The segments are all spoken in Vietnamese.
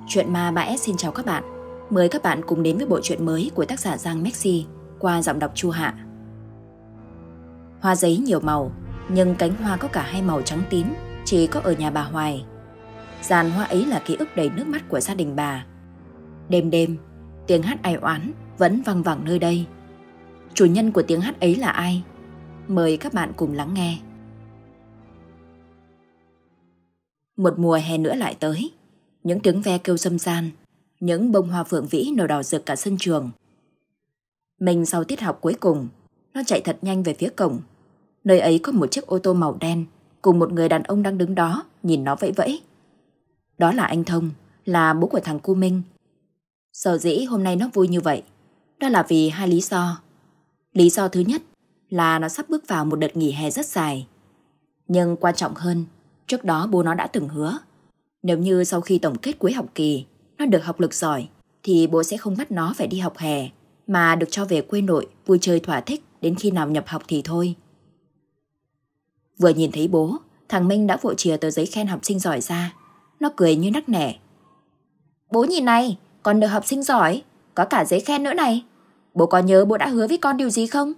Chuyện ma 3S xin chào các bạn. Mời các bạn cùng đến với bộ truyện mới của tác giả Giang Maxi qua giọng đọc Chu Hạ. Hoa giấy nhiều màu, nhưng cánh hoa có cả hai màu trắng tím chỉ có ở nhà bà Hoài. Dàn hoa ấy là ký ức đầy nước mắt của gia đình bà. Đêm đêm, tiếng hát ai oán vẫn vang vẳng nơi đây. Chủ nhân của tiếng hát ấy là ai? Mời các bạn cùng lắng nghe. Một mùa hè nữa lại tới. Những tiếng ve kêu râm ran, những bông hoa phượng vĩ nở đỏ rực cả sân trường. Mình sau tiết học cuối cùng, nó chạy thật nhanh về phía cổng. Nơi ấy có một chiếc ô tô màu đen cùng một người đàn ông đang đứng đó nhìn nó vẫy vẫy. Đó là anh Thông, là bố của thằng Cu Minh. Sở dĩ hôm nay nó vui như vậy, đó là vì hai lý do. Lý do thứ nhất là nó sắp bước vào một đợt nghỉ hè rất dài. Nhưng quan trọng hơn, trước đó bố nó đã từng hứa, nếu như sau khi tổng kết cuối học kỳ nó được học lực giỏi thì bố sẽ không bắt nó phải đi học hè, mà được cho về quê nội vui chơi thỏa thích đến khi nào nhập học thì thôi. Vừa nhìn thấy bố, thằng Minh đã vội chìa tờ giấy khen học sinh giỏi ra. Nó cười như nắc nẻ. Bố nhìn này, con được học sinh giỏi, có cả giấy khen nữa này. Bố có nhớ bố đã hứa với con điều gì không?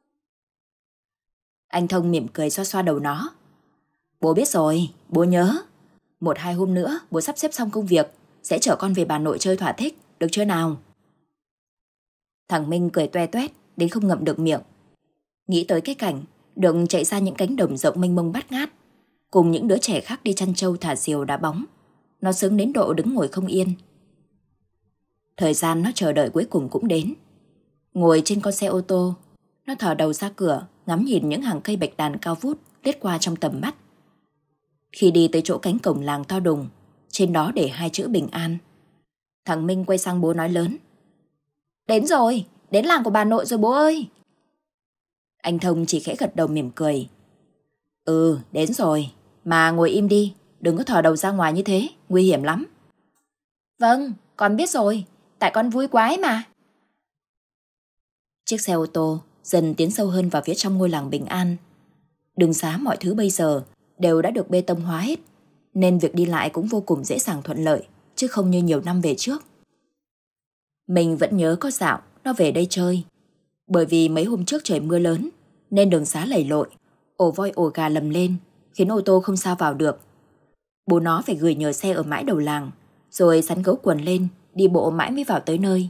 Anh Thông mỉm cười xoa xoa đầu nó. Bố biết rồi, bố nhớ. 1-2 hôm nữa bố sắp xếp xong công việc sẽ chở con về bà nội chơi thỏa thích, được chưa nào? Thằng Minh cười toe toét đến không ngậm được miệng. Nghĩ tới cái cảnh được chạy ra những cánh đồng rộng mênh mông bát ngát, cùng những đứa trẻ khác đi chăn trâu thả diều đá bóng, nó sướng đến độ đứng ngồi không yên. Thời gian nó chờ đợi cuối cùng cũng đến. Ngồi trên con xe ô tô, nó thò đầu ra cửa ngắm nhìn những hàng cây bạch đàn cao vút lướt qua trong tầm mắt. Khi đi tới chỗ cánh cổng làng to đùng, trên đó để 2 chữ bình an, thằng Minh quay sang bố nói lớn. Đến rồi, đến làng của bà nội rồi bố ơi. Anh Thông chỉ khẽ gật đầu mỉm cười. Ừ, đến rồi, mà ngồi im đi, đừng có thò đầu ra ngoài như thế, nguy hiểm lắm. Vâng, con biết rồi, tại con vui quá ấy mà. Chiếc xe ô tô dần tiến sâu hơn vào phía trong ngôi làng bình an. Đường xá mọi thứ bây giờ đều đã được bê tông hóa hết, nên việc đi lại cũng vô cùng dễ dàng thuận lợi, chứ không như nhiều năm về trước. Mình vẫn nhớ có dạo nó về đây chơi. Bởi vì mấy hôm trước trời mưa lớn, nên đường xá lầy lội, ổ voi ổ gà lầm lên, khiến ô tô không sao vào được. Bố nó phải gửi nhờ xe ở mãi đầu làng, rồi sắn gấu quần lên, đi bộ mãi mới vào tới nơi.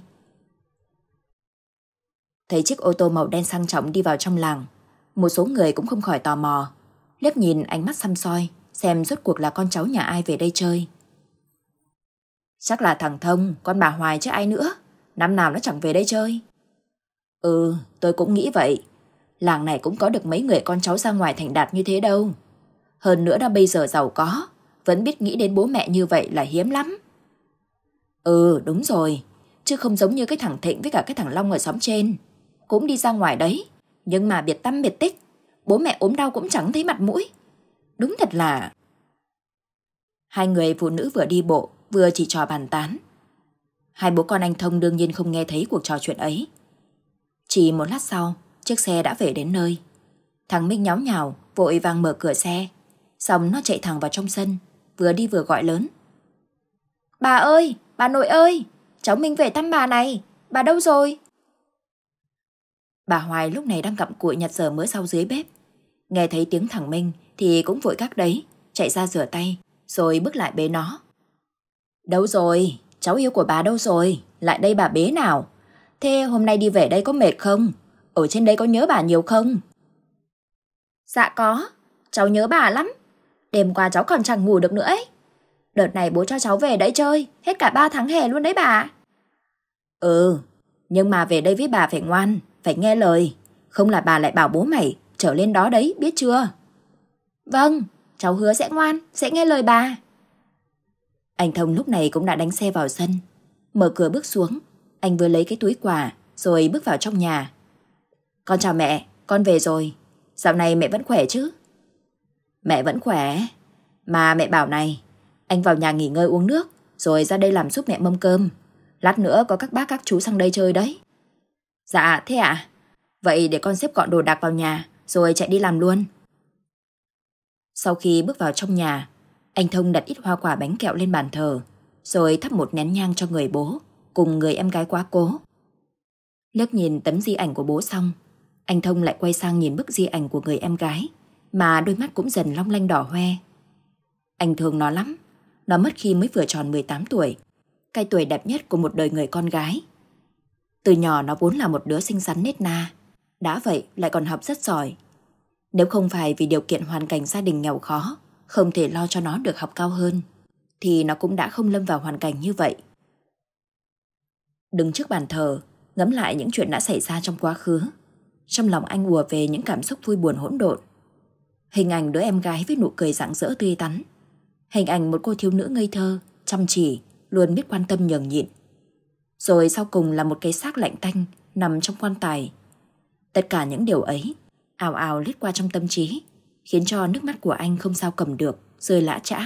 Thấy chiếc ô tô màu đen sang trọng đi vào trong làng, một số người cũng không khỏi tò mò, liếc nhìn ánh mắt săm soi, xem rốt cuộc là con cháu nhà ai về đây chơi. Chắc là thằng Thông, con bà Hoài chứ ai nữa, năm nào nó chẳng về đây chơi. Ừ, tôi cũng nghĩ vậy. Làng này cũng có được mấy người con cháu ra ngoài thành đạt như thế đâu. Hơn nữa đã bây giờ giàu có, vẫn biết nghĩ đến bố mẹ như vậy là hiếm lắm. Ừ, đúng rồi, chứ không giống như cái thằng Thịnh với cả cái thằng Long ở xóm trên. Cũng đi ra ngoài đấy, nhưng mà biệt tăm biệt tích, bố mẹ ốm đau cũng chẳng thấy mặt mũi. Đúng thật là... Hai người phụ nữ vừa đi bộ, vừa chỉ trò bàn tán. Hai bố con anh Thông đương nhiên không nghe thấy cuộc trò chuyện ấy. Chỉ một lát sau, chiếc xe đã về đến nơi. Thằng Minh nháo nhào, vội vàng mở cửa xe. Xong nó chạy thẳng vào trong sân, vừa đi vừa gọi lớn. Bà ơi, bà nội ơi, cháu Minh về thăm bà này, bà đâu rồi? Bà Hoài lúc này đang cặm cụi nhặt dở mớ rau dưới bếp. Nghe thấy tiếng thằng Minh thì cũng vội gác đấy, chạy ra rửa tay, rồi bước lại bế nó. Đâu rồi, cháu yêu của bà đâu rồi, lại đây bà bế nào. Thế hôm nay đi về đây có mệt không? Ở trên đây có nhớ bà nhiều không? Dạ có, cháu nhớ bà lắm. Đêm qua cháu còn chẳng ngủ được nữa ấy. Đợt này bố cho cháu về đây chơi, hết cả 3 tháng hè luôn đấy bà. Ừ, nhưng mà về đây với bà phải ngoan, phải nghe lời. Không là bà lại bảo bố mày trở lên đó đấy, biết chưa? Vâng, cháu hứa sẽ ngoan, sẽ nghe lời bà. Anh Thông lúc này cũng đã đánh xe vào sân. Mở cửa bước xuống, anh vừa lấy cái túi quà rồi bước vào trong nhà. Con chào mẹ, con về rồi. Dạo này mẹ vẫn khỏe chứ? Mẹ vẫn khỏe. Mà mẹ bảo này, anh vào nhà nghỉ ngơi uống nước, rồi ra đây làm giúp mẹ mâm cơm. Lát nữa có các bác các chú sang đây chơi đấy. Dạ, thế ạ? Vậy để con xếp gọn đồ đạc vào nhà, rồi chạy đi làm luôn. Sau khi bước vào trong nhà, anh Thông đặt ít hoa quả bánh kẹo lên bàn thờ, rồi thắp một nén nhang cho người bố cùng người em gái quá cố. Liếc nhìn tấm di ảnh của bố xong, anh Thông lại quay sang nhìn bức di ảnh của người em gái, mà đôi mắt cũng dần long lanh đỏ hoe. Anh thương nó lắm. Nó mất khi mới vừa tròn 18 tuổi, cái tuổi đẹp nhất của một đời người con gái. Từ nhỏ nó vốn là một đứa xinh xắn nết na, đã vậy lại còn học rất giỏi. Nếu không phải vì điều kiện hoàn cảnh gia đình nghèo khó, không thể lo cho nó được học cao hơn, thì nó cũng đã không lâm vào hoàn cảnh như vậy. Đứng trước bàn thờ, ngẫm lại những chuyện đã xảy ra trong quá khứ, trong lòng anh ùa về những cảm xúc vui buồn hỗn độn. Hình ảnh đứa em gái với nụ cười rạng rỡ tươi tắn, hình ảnh một cô thiếu nữ ngây thơ, chăm chỉ, luôn biết quan tâm nhường nhịn. Rồi sau cùng là một cái xác lạnh tanh nằm trong quan tài. Tất cả những điều ấy ào ào lướt qua trong tâm trí, khiến cho nước mắt của anh không sao cầm được, rơi lã chã.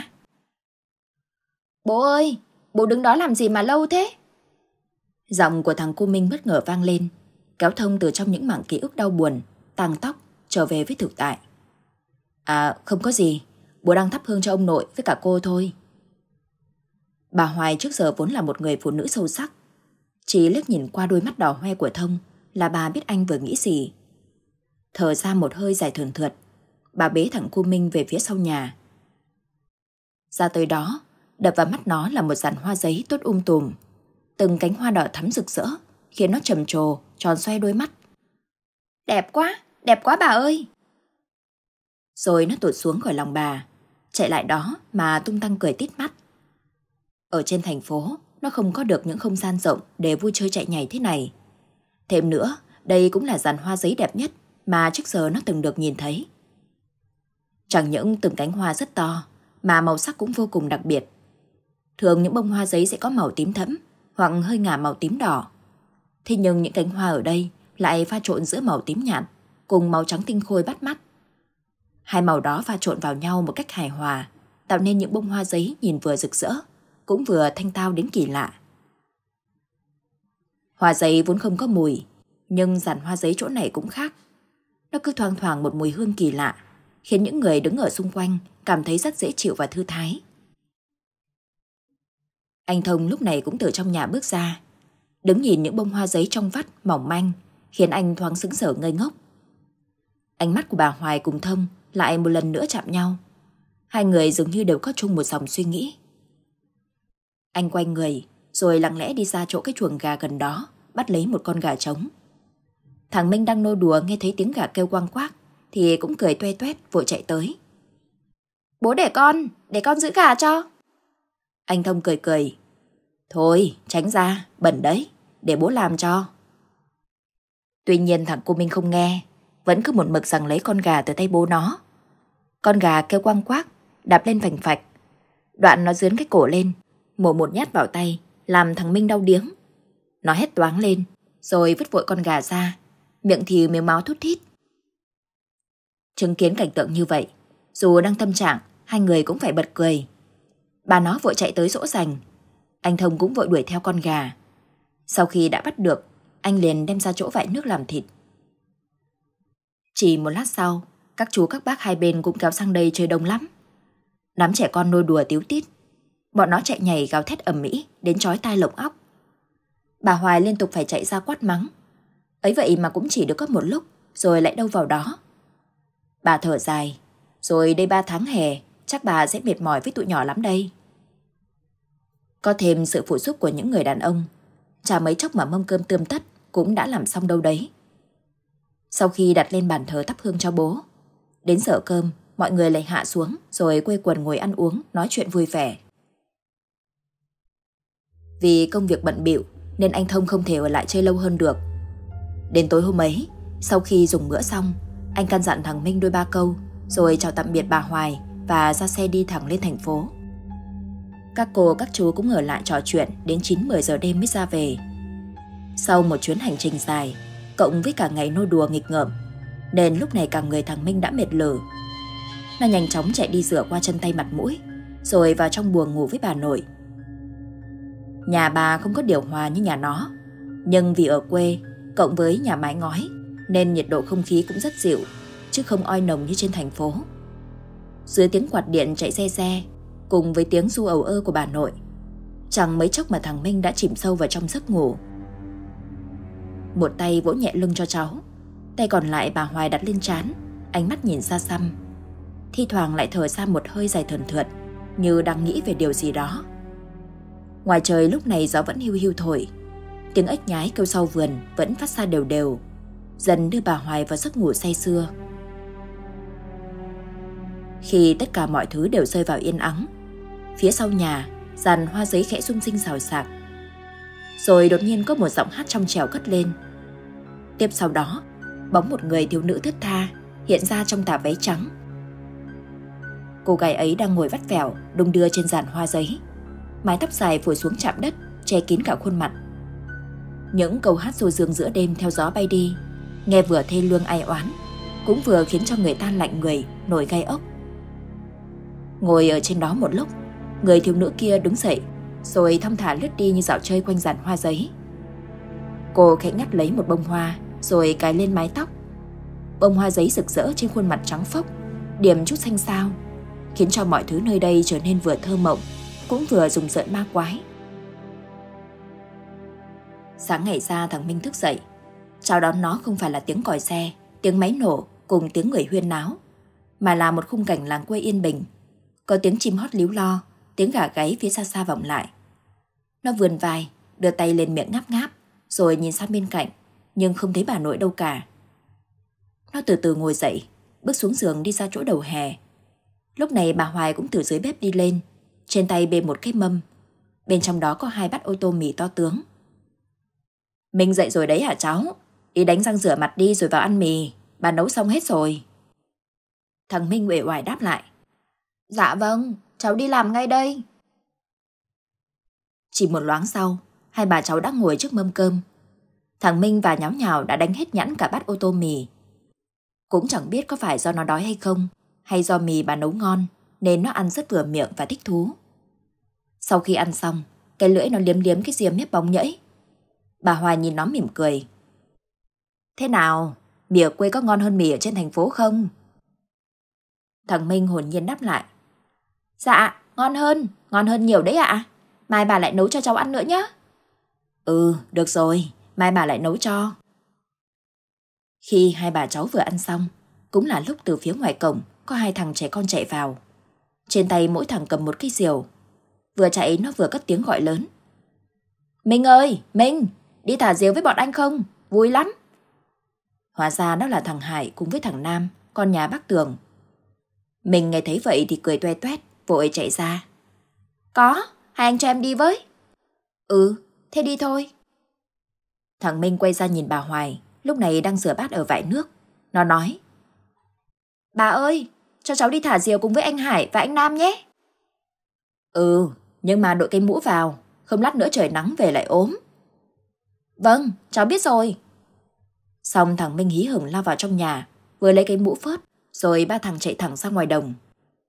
Bố ơi, bố đứng đó làm gì mà lâu thế? Giọng của thằng cu Minh bất ngờ vang lên, kéo Thông từ trong những mảng ký ức đau buồn, tang tóc trở về với thực tại. À, không có gì, bố đang thắp hương cho ông nội với cả cô thôi. Bà Hoài trước giờ vốn là một người phụ nữ sâu sắc. Chỉ liếc nhìn qua đôi mắt đỏ hoe của Thông là bà biết anh vừa nghĩ gì. Thở ra một hơi dài thườn thượt, bà bế thằng cu Minh về phía sau nhà. Ra tới đó, đập vào mắt nó là một dàn hoa giấy tốt tùm. Từng cánh hoa đỏ thắm rực rỡ, khiến nó trầm trồ, tròn xoay đôi mắt. Đẹp quá bà ơi! Rồi nó tụt xuống khỏi lòng bà, chạy lại đó mà tung tăng cười tít mắt. Ở trên thành phố, nó không có được những không gian rộng để vui chơi chạy nhảy thế này. Thêm nữa, đây cũng là dàn hoa giấy đẹp nhất mà trước giờ nó từng được nhìn thấy. Chẳng những từng cánh hoa rất to, mà màu sắc cũng vô cùng đặc biệt. Thường những bông hoa giấy sẽ có màu tím thẫm hoặc hơi ngả màu tím đỏ. Thế nhưng những cánh hoa ở đây lại pha trộn giữa màu tím nhạt cùng màu trắng tinh khôi bắt mắt. Hai màu đó pha trộn vào nhau một cách hài hòa, tạo nên những bông hoa giấy nhìn vừa rực rỡ, cũng vừa thanh tao đến kỳ lạ. Hoa giấy vốn không có mùi, nhưng dàn hoa giấy chỗ này cũng khác. Nó cứ thoang thoảng một mùi hương kỳ lạ, khiến những người đứng ở xung quanh cảm thấy rất dễ chịu và thư thái. Anh Thông lúc này cũng từ trong nhà bước ra, đứng nhìn những bông hoa giấy trong vắt mỏng manh, khiến anh thoáng sững sờ ngây ngốc. Ánh mắt của bà Hoài cùng Thông lại một lần nữa chạm nhau. Hai người dường như đều có chung một dòng suy nghĩ. Anh quay người, rồi lặng lẽ đi ra chỗ cái chuồng gà gần đó, bắt lấy một con gà trống. Thằng Minh đang nô đùa nghe thấy tiếng gà kêu quang quác, thì cũng cười toe toét vội chạy tới. Bố để con giữ gà cho. Anh Thông cười cười. Thôi, tránh ra, bẩn đấy, để bố làm cho. Tuy nhiên thằng cô Minh không nghe, vẫn cứ một mực giằng lấy con gà từ tay bố nó. Con gà kêu quang quác, đạp lên phành phạch. Đoạn nó dướn cái cổ lên, mổ một nhát vào tay, làm thằng Minh đau điếng. Nó hét toáng lên, rồi vứt vội con gà ra, miệng thì mếu máo thút thít. Chứng kiến cảnh tượng như vậy, dù đang tâm trạng, hai người cũng phải bật cười. Bà nó vội chạy tới dỗ dành, anh Thông cũng vội đuổi theo con gà. Sau khi đã bắt được, anh liền đem ra chỗ vại nước làm thịt. Chỉ một lát sau, các chú các bác hai bên cũng kéo sang đây chơi đông lắm. Đám trẻ con nô đùa tíu tít, bọn nó chạy nhảy gào thét ầm ĩ đến chói tai lổng óc. Bà Hoài liên tục phải chạy ra quát mắng. Ấy vậy mà cũng chỉ được có một lúc, rồi lại đâu vào đó. Bà thở dài, rồi đây 3 tháng hè, chắc bà sẽ mệt mỏi với tụi nhỏ lắm đây. Có thêm sự phụ giúp của những người đàn ông, chả mấy chốc mà mâm cơm tươm tất cũng đã làm xong đâu đấy. Sau khi đặt lên bàn thờ thắp hương cho bố, đến giờ cơm, mọi người lại hạ xuống rồi quây quần ngồi ăn uống, nói chuyện vui vẻ. Vì công việc bận bịu nên anh Thông không thể ở lại chơi lâu hơn được. Đến tối hôm ấy, sau khi dùng bữa xong, anh căn dặn thằng Minh đôi ba câu, rồi chào tạm biệt bà Hoài và ra xe đi thẳng lên thành phố. Các cô các chú cũng ở lại trò chuyện đến 9-10 giờ đêm mới ra về. Sau một chuyến hành trình dài, cộng với cả ngày nô đùa nghịch ngợm, nên lúc này cả người thằng Minh đã mệt lử. Nó nhanh chóng chạy đi rửa qua chân tay mặt mũi, rồi vào trong buồng ngủ với bà nội. Nhà bà không có điều hòa như nhà nó, nhưng vì ở quê, cộng với nhà mái ngói, nên nhiệt độ không khí cũng rất dịu, chứ không oi nồng như trên thành phố. Dưới tiếng quạt điện chạy xe xe, cùng với tiếng ru ầu ơ của bà nội, Chẳng mấy chốc mà thằng Minh đã chìm sâu vào trong giấc ngủ. Một tay vỗ nhẹ lưng cho cháu, tay còn lại bà Hoài đặt lên trán, ánh mắt nhìn xa xăm. Thi thoảng lại thở ra một hơi dài thườn thượt, như đang nghĩ về điều gì đó. Ngoài trời lúc này gió vẫn hiu hiu thổi, tiếng ếch nhái kêu sau vườn vẫn phát ra đều đều, dần đưa bà Hoài vào giấc ngủ say sưa. Khi tất cả mọi thứ đều rơi vào yên ắng, phía sau nhà dàn hoa giấy khẽ rung rinh xào xạc. Rồi đột nhiên có một giọng hát trong trẻo cất lên. Tiếp sau đó, bóng một người thiếu nữ thướt tha hiện ra trong tà váy trắng. Cô gái ấy đang ngồi vắt vẻo đung đưa trên giàn hoa giấy, mái tóc dài phủ xuống chạm đất, che kín cả khuôn mặt. Những câu hát du dương giữa đêm theo gió bay đi, nghe vừa thê lương ai oán, cũng vừa khiến cho người ta lạnh người, nổi gai ốc. Ngồi ở trên đó một lúc, người thiếu nữ kia đứng dậy, rồi thong thả lướt đi như dạo chơi quanh giàn hoa giấy. Cô khẽ ngắt lấy một bông hoa, rồi cài lên mái tóc. Bông hoa giấy rực rỡ trên khuôn mặt trắng phốc, điểm chút xanh xao, khiến cho mọi thứ nơi đây trở nên vừa thơ mộng, cũng vừa rùng rợn ma quái. Sáng ngày ra thằng Minh thức dậy, chào đón nó không phải là tiếng còi xe, tiếng máy nổ cùng tiếng người huyên náo, mà là một khung cảnh làng quê yên bình. Có tiếng chim hót líu lo, tiếng gà gáy phía xa xa vọng lại. Nó vươn vai, đưa tay lên miệng ngáp ngáp, rồi nhìn sang bên cạnh, nhưng không thấy bà nội đâu cả. Nó từ từ ngồi dậy, bước xuống giường đi ra chỗ đầu hè. Lúc này bà Hoài cũng từ dưới bếp đi lên, trên tay bê một cái mâm. Bên trong đó có 2 bát ô tô mì to tướng. Minh dậy rồi đấy hả cháu? Đi đánh răng rửa mặt đi rồi vào ăn mì, bà nấu xong hết rồi. Thằng Minh uể oải đáp lại. Dạ vâng, cháu đi làm ngay đây. Chỉ một loáng sau, hai bà cháu đã ngồi trước mâm cơm. Thằng Minh và nháo nhào đã đánh hết nhẵn cả bát ô tô mì. Cũng chẳng biết có phải do nó đói hay không, hay do mì bà nấu ngon, nên nó ăn rất vừa miệng và thích thú. Sau khi ăn xong, cái lưỡi nó liếm liếm cái ria mép bóng nhẫy. Bà Hoài nhìn nó mỉm cười. Thế nào, mì ở quê có ngon hơn mì ở trên thành phố không? Thằng Minh hồn nhiên đáp lại. Dạ, ngon hơn nhiều đấy ạ. Mai bà lại nấu cho cháu ăn nữa nhé. Ừ, được rồi, mai bà lại nấu cho. Khi hai bà cháu vừa ăn xong, cũng là lúc từ phía ngoài cổng có 2 thằng trẻ con chạy vào. Trên tay mỗi thằng cầm một cái rìu. Vừa chạy nó vừa cất tiếng gọi lớn. Minh ơi, Minh, đi thả diều với bọn anh không? Vui lắm. Hóa ra đó là thằng Hải cùng với thằng Nam, con nhà bác Tường. Mình nghe thấy vậy thì cười toe toét, vội chạy ra. Có, hai anh cho em đi với. Ừ, thế đi thôi. Thằng Minh quay ra nhìn bà Hoài, lúc này đang rửa bát ở vại nước. Nó nói. Bà ơi, cho cháu đi thả diều cùng với anh Hải và anh Nam nhé. Ừ, nhưng mà đội cái mũ vào, không lát nữa trời nắng về lại ốm. Vâng, cháu biết rồi. Xong thằng Minh hí hửng lao vào trong nhà, vừa lấy cái mũ phớt, rồi 3 thằng chạy thẳng ra ngoài đồng.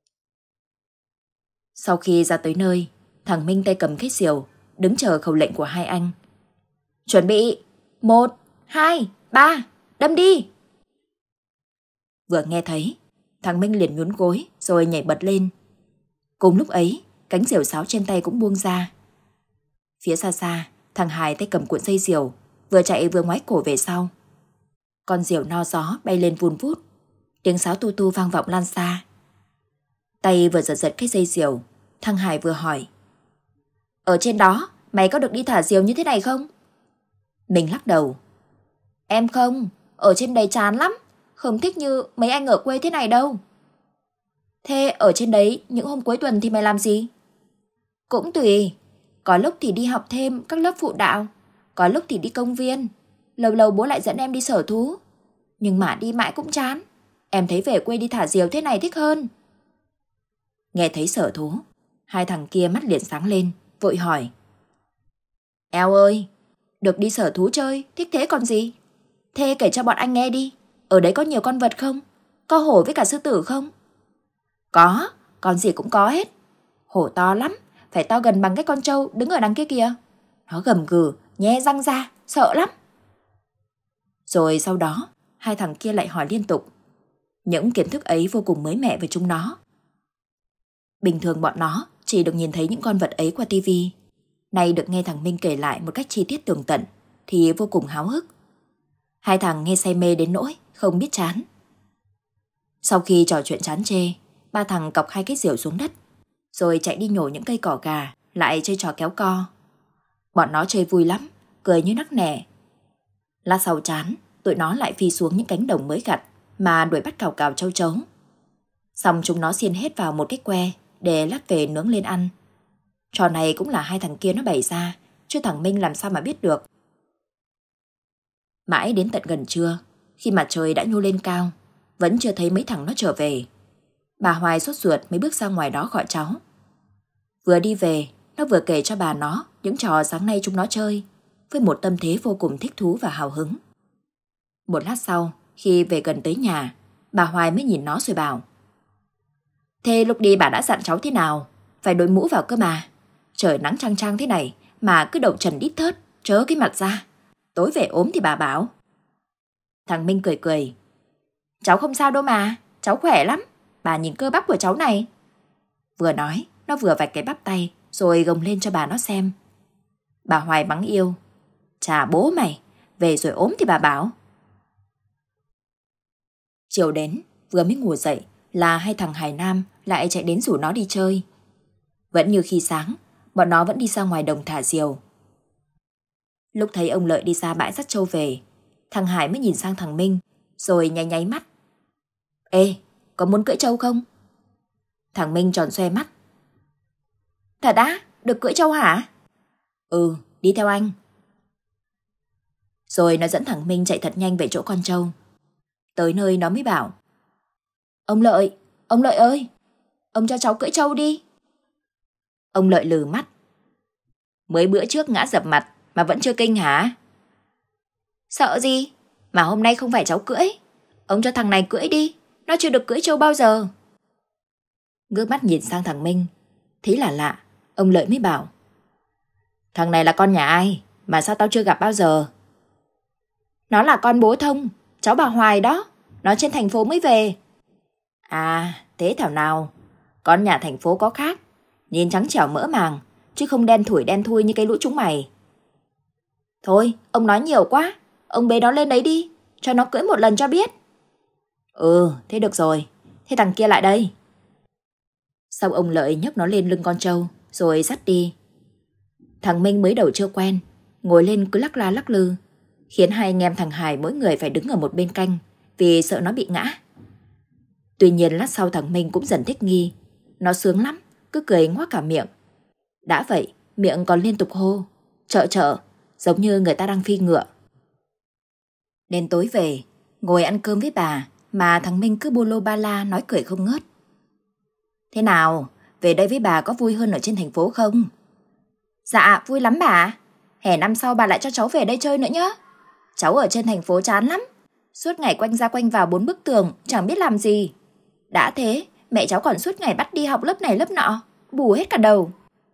Sau khi ra tới nơi, thằng Minh tay cầm cái rìu, đứng chờ khẩu lệnh của hai anh. Chuẩn bị, 1, 2, 3, đâm đi. Vừa nghe thấy, thằng Minh liền nhún gối rồi nhảy bật lên. Cùng lúc ấy, cánh rìu sáo trên tay cũng buông ra. Phía xa xa, thằng Hải tay cầm cuộn dây rìu, vừa chạy vừa ngoái cổ về sau. Con rìu no gió bay lên vun vút, tiếng sáo tu tu vang vọng lan xa. Tay vừa giật giật cái dây rìu, thằng Hải vừa hỏi. Ở trên đó, mày có được đi thả diều như thế này không? Mình lắc đầu. Em không, ở trên đấy chán lắm, không thích như mấy anh ở quê thế này đâu. Thế ở trên đấy những hôm cuối tuần thì mày làm gì? Cũng tùy, có lúc thì đi học thêm các lớp phụ đạo, có lúc thì đi công viên, lâu lâu bố lại dẫn em đi sở thú. Nhưng mà đi mãi cũng chán, em thấy về quê đi thả diều thế này thích hơn. Nghe thấy sở thú, hai thằng kia mắt liền sáng lên, vội hỏi. Eo ơi, được đi sở thú chơi, thích thế còn gì? Thế kể cho bọn anh nghe đi, ở đấy có nhiều con vật không? Có hổ với cả sư tử không? Có, con gì cũng có hết. Hổ to lắm, phải to gần bằng cái con trâu đứng ở đằng kia kìa. Nó gầm gừ, nhe răng ra, sợ lắm. Rồi sau đó, hai thằng kia lại hỏi liên tục. Những kiến thức ấy vô cùng mới mẻ với chúng nó. Bình thường bọn nó chỉ được nhìn thấy những con vật ấy qua tivi. Nay được nghe thằng Minh kể lại một cách chi tiết tường tận thì vô cùng háo hức. Hai thằng nghe say mê đến nỗi không biết chán. Sau khi trò chuyện chán chê, ba thằng cọc 2 cái rìu xuống đất, rồi chạy đi nhổ những cây cỏ gà, lại chơi trò kéo co. Bọn nó chơi vui lắm, cười như nắc nẻ. Lát sau chán, tụi nó lại phi xuống những cánh đồng mới gặt mà đuổi bắt cào cào châu chấu. Xong chúng nó xiên hết vào một cái que để lát về nướng lên ăn. Trò này cũng là hai thằng kia nó bày ra, chứ thằng Minh làm sao mà biết được. Mãi đến tận gần trưa, khi mặt trời đã nhô lên cao, vẫn chưa thấy mấy thằng nó trở về. Bà Hoài sốt ruột mới bước ra ngoài đó gọi cháu. Vừa đi về, nó vừa kể cho bà nó những trò sáng nay chúng nó chơi, với một tâm thế vô cùng thích thú và hào hứng. Một lát sau, khi về gần tới nhà, bà Hoài mới nhìn nó rồi bảo: Thế lúc đi bà đã dặn cháu thế nào? Phải đội mũ vào cơ mà. Trời nắng chang chang thế này mà cứ đầu trần đít thớt, trớ cái mặt ra. Tối về ốm thì bà bảo. Thằng Minh cười cười: Cháu không sao đâu mà, cháu khỏe lắm. Bà nhìn cơ bắp của cháu này. Vừa nói, nó vừa vạch cái bắp tay rồi gồng lên cho bà nó xem. Bà Hoài mắng yêu: Chà bố mày, về rồi ốm thì bà bảo. Chiều đến, vừa mới ngủ dậy là hai thằng Hải Nam lại chạy đến rủ nó đi chơi. Vẫn như khi sáng, bọn nó vẫn đi ra ngoài đồng thả diều. Lúc thấy ông Lợi đi ra bãi dắt trâu về, thằng Hải mới nhìn sang thằng Minh rồi nháy nháy mắt: Ê, có muốn cưỡi trâu không? Thằng Minh tròn xoe mắt: Thật á, được cưỡi trâu hả? Ừ, đi theo anh. Rồi nó dẫn thằng Minh chạy thật nhanh về chỗ con trâu. Tới nơi nó mới bảo: ông Lợi ơi, ông cho cháu cưỡi trâu đi. Ông Lợi lừ mắt: Mới bữa trước ngã dập mặt mà vẫn chưa kinh hả? Sợ gì, mà hôm nay không phải cháu cưỡi. Ông cho thằng này cưỡi đi, nó chưa được cưỡi trâu bao giờ. Ngước mắt nhìn sang thằng Minh, thấy là lạ, ông Lợi mới bảo: Thằng này là con nhà ai mà sao tao chưa gặp bao giờ? Nó là con bố Thông, cháu bà Hoài đó. Nó trên thành phố mới về. À, thế thảo nào. Con nhà thành phố có khác, nhìn trắng trẻo mỡ màng, chứ không đen thui như cái lũ chúng mày. Thôi, ông nói nhiều quá. Ông bế nó lên đấy đi, cho nó cưỡi một lần cho biết. Ừ, thế được rồi. Thế thằng kia lại đây. Sau ông Lợi nhấc nó lên lưng con trâu rồi dắt đi. Thằng Minh mới đầu chưa quen, ngồi lên cứ lắc la lắc lư, khiến hai anh em thằng Hải mỗi người phải đứng ở một bên canh vì sợ nó bị ngã. Tuy nhiên lát sau thằng Minh cũng dần thích nghi. Nó sướng lắm, cứ cười ngoác cả miệng. Đã vậy, miệng còn liên tục hô chợ, giống như người ta đang phi ngựa. Đến tối về, ngồi ăn cơm với bà mà thằng Minh cứ bô lô ba la nói cười không ngớt. Thế nào, về đây với bà có vui hơn ở trên thành phố không? Dạ, vui lắm bà. Hè năm sau bà lại cho cháu về đây chơi nữa nhé. Cháu ở trên thành phố chán lắm. Suốt ngày quanh ra quanh vào 4 bức tường, chẳng biết làm gì. Đã thế, mẹ cháu còn suốt ngày bắt đi học lớp này lớp nọ, bù hết cả đầu.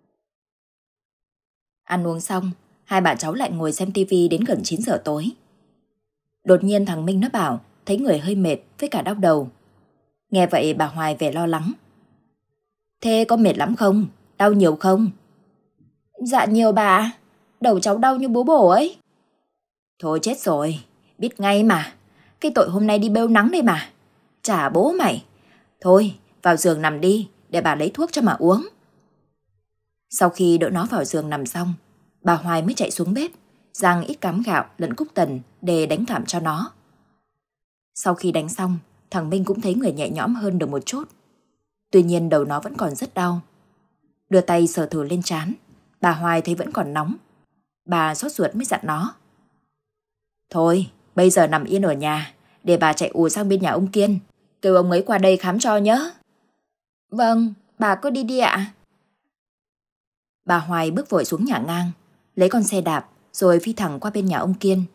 Ăn uống xong, hai bà cháu lại ngồi xem tivi đến gần 9 giờ tối. Đột nhiên thằng Minh nó bảo thấy người hơi mệt với cả đau đầu. Nghe vậy bà Hoài vẻ lo lắng. Thế có mệt lắm không? Đau nhiều không? Dạ nhiều bà, đầu cháu đau như búa bổ ấy. Thôi chết rồi, biết ngay mà. Cái tội hôm nay đi bêu nắng đây mà. Chả bố mày. Thôi, vào giường nằm đi, để bà lấy thuốc cho mà uống. Sau khi đỡ nó vào giường nằm xong, bà Hoài mới chạy xuống bếp, rang ít cám gạo lẫn cúc tần để đánh cảm cho nó. Sau khi đánh xong, thằng Minh cũng thấy người nhẹ nhõm hơn được một chút. Tuy nhiên đầu nó vẫn còn rất đau. Đưa tay sờ thử lên trán, bà Hoài thấy vẫn còn nóng. Bà sốt ruột mới dặn nó. Thôi, bây giờ nằm yên ở nhà, để bà chạy ù sang bên nhà ông Kiên, kêu ông ấy qua đây khám cho nhé. Vâng, bà cứ đi đi ạ. Bà Hoài bước vội xuống nhà ngang, lấy con xe đạp rồi phi thẳng qua bên nhà ông Kiên.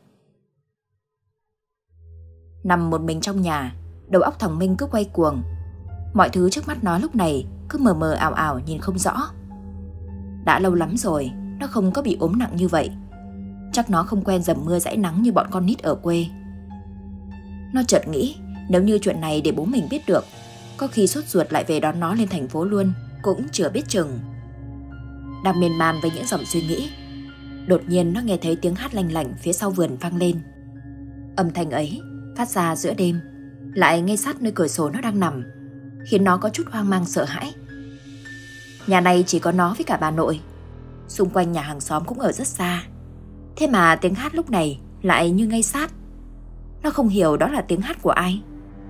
Nằm một mình trong nhà, đầu óc thằng Minh cứ quay cuồng. Mọi thứ trước mắt nó lúc này cứ mờ mờ ảo ảo nhìn không rõ. Đã lâu lắm rồi nó không có bị ốm nặng như vậy. Chắc nó không quen dầm mưa dãi nắng như bọn con nít ở quê. Nó chợt nghĩ nếu như chuyện này để bố mình biết được, có khi sốt ruột lại về đón nó lên thành phố luôn cũng chưa biết chừng. đang miên man với những dòng suy nghĩ. Đột nhiên nó nghe thấy tiếng hát lanh lảnh phía sau vườn vang lên. Âm thanh ấy phát ra giữa đêm, lại ngay sát nơi cửa sổ nó đang nằm, khiến nó có chút hoang mang sợ hãi. Nhà này chỉ có nó với cả bà nội, xung quanh nhà hàng xóm cũng ở rất xa. Thế mà tiếng hát lúc này lại như ngay sát. Nó không hiểu đó là tiếng hát của ai.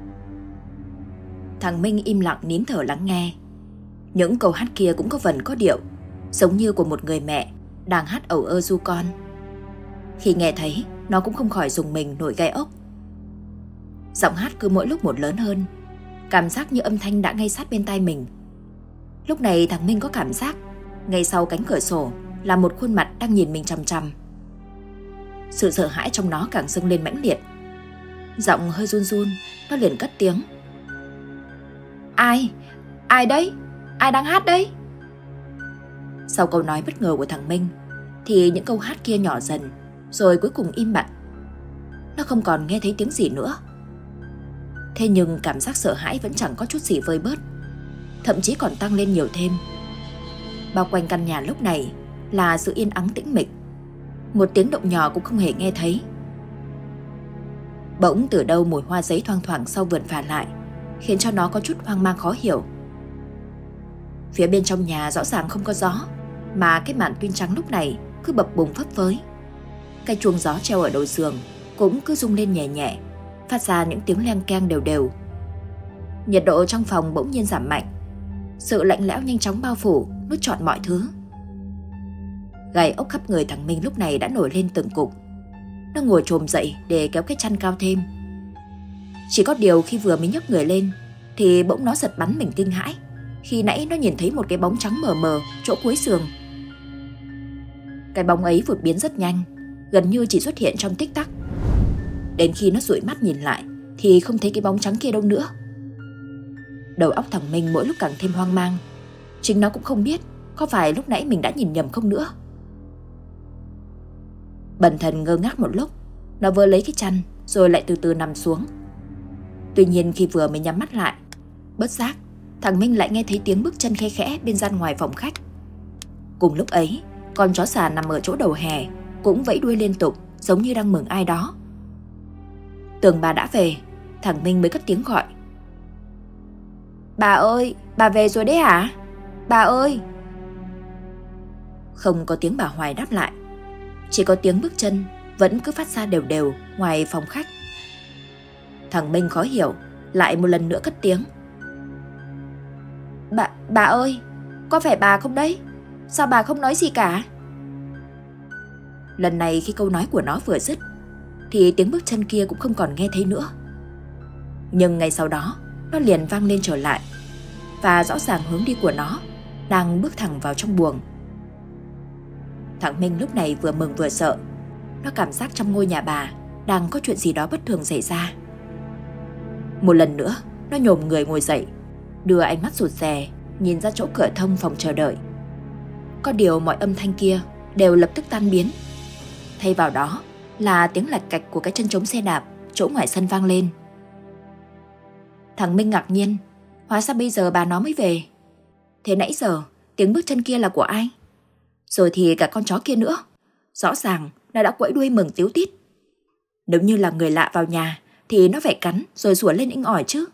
Thằng Minh im lặng nín thở lắng nghe. Những câu hát kia cũng có vần có điệu, giống như của một người mẹ đang hát ẩu ơ ru con. Khi nghe thấy, nó cũng không khỏi rùng mình nổi gai ốc. Giọng hát cứ mỗi lúc một lớn hơn, cảm giác như âm thanh đã ngay sát bên tai mình. Lúc này thằng Minh có cảm giác ngay sau cánh cửa sổ là một khuôn mặt đang nhìn mình chằm chằm. Sự sợ hãi trong nó càng dâng lên mãnh liệt. Giọng hơi run run, nó liền cất tiếng. Ai? Ai đấy? Ai đang hát đấy? Sau câu nói bất ngờ của thằng Minh thì những câu hát kia nhỏ dần, rồi cuối cùng im bặt. Nó không còn nghe thấy tiếng gì nữa. Thế nhưng cảm giác sợ hãi vẫn chẳng có chút gì vơi bớt, thậm chí còn tăng lên nhiều thêm. Bao quanh căn nhà lúc này là sự yên ắng tĩnh mịch, một tiếng động nhỏ cũng không hề nghe thấy. Bỗng từ đâu mùi hoa giấy thoang thoảng sau vườn phả lại, khiến cho nó có chút hoang mang khó hiểu. Phía bên trong nhà rõ ràng không có gió, mà cái màn tuyên trắng lúc này cứ bập bùng phấp phới. Cái chuông gió treo ở đầu giường cũng cứ rung lên nhẹ nhẹ, phát ra những tiếng leng keng đều đều. Nhiệt độ trong phòng bỗng nhiên giảm mạnh. Sự lạnh lẽo nhanh chóng bao phủ, nuốt trọn mọi thứ. Gai ốc khắp người thằng Minh lúc này đã nổi lên từng cục. Nó ngồi chồm dậy để kéo cái chăn cao thêm. Chỉ có điều khi vừa mới nhấc người lên thì bỗng nó giật bắn mình kinh hãi, khi nãy nó nhìn thấy một cái bóng trắng mờ mờ chỗ cuối giường. Cái bóng ấy vụt biến rất nhanh, gần như chỉ xuất hiện trong tích tắc. Đến khi nó dụi mắt nhìn lại thì không thấy cái bóng trắng kia đâu nữa. Đầu óc thằng Minh mỗi lúc càng thêm hoang mang. Chính nó cũng không biết có phải lúc nãy mình đã nhìn nhầm không nữa. Bần thần ngơ ngác một lúc, nó vừa lấy cái chăn rồi lại từ từ nằm xuống. Tuy nhiên khi vừa mới nhắm mắt lại, bất giác thằng Minh lại nghe thấy tiếng bước chân khe khẽ bên gian ngoài phòng khách. Cùng lúc ấy, con chó sà nằm ở chỗ đầu hè cũng vẫy đuôi liên tục, giống như đang mừng ai đó. Tưởng bà đã về, thằng Minh mới cất tiếng gọi. Bà ơi, bà về rồi đấy hả? Bà ơi! Không có tiếng bà Hoài đáp lại, chỉ có tiếng bước chân vẫn cứ phát ra đều đều ngoài phòng khách. Thằng Minh khó hiểu, lại một lần nữa cất tiếng. Bà ơi, có phải bà không đấy? Sao bà không nói gì cả? Lần này khi câu nói của nó vừa dứt thì tiếng bước chân kia cũng không còn nghe thấy nữa. Nhưng ngay sau đó nó liền vang lên trở lại, và rõ ràng hướng đi của nó đang bước thẳng vào trong buồng. Thằng Minh lúc này vừa mừng vừa sợ. Nó cảm giác trong ngôi nhà bà đang có chuyện gì đó bất thường xảy ra. Một lần nữa nó nhổm người ngồi dậy, đưa ánh mắt rụt rè nhìn ra chỗ cửa thông phòng chờ đợi. Có điều mọi âm thanh kia đều lập tức tan biến. Thay vào đó là tiếng lạch cạch của cái chân trống xe đạp chỗ ngoài sân vang lên. Thằng Minh ngạc nhiên, hóa ra bây giờ bà nó mới về. Thế nãy giờ tiếng bước chân kia là của ai? Rồi thì cả con chó kia nữa, rõ ràng nó đã quẫy đuôi mừng tíu tít. Nếu như là người lạ vào nhà thì nó phải cắn rồi sủa lên inh ỏi chứ.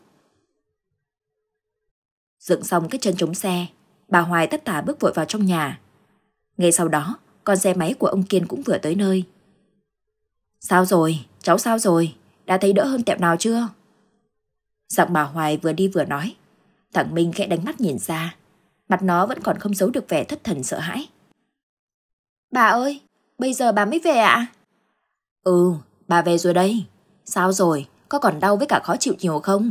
Dựng xong cái chân trống xe, bà Hoài tất tả bước vội vào trong nhà. Ngay sau đó con xe máy của ông Kiên cũng vừa tới nơi. Sao rồi? Cháu sao rồi? Đã thấy đỡ hơn tẹo nào chưa? Giọng bà Hoài vừa đi vừa nói. Thằng Minh khẽ đánh mắt nhìn ra, mặt nó vẫn còn không giấu được vẻ thất thần sợ hãi. Bà ơi, bây giờ bà mới về ạ? Ừ, bà về rồi đây. Sao rồi? Có còn đau với cả khó chịu nhiều không?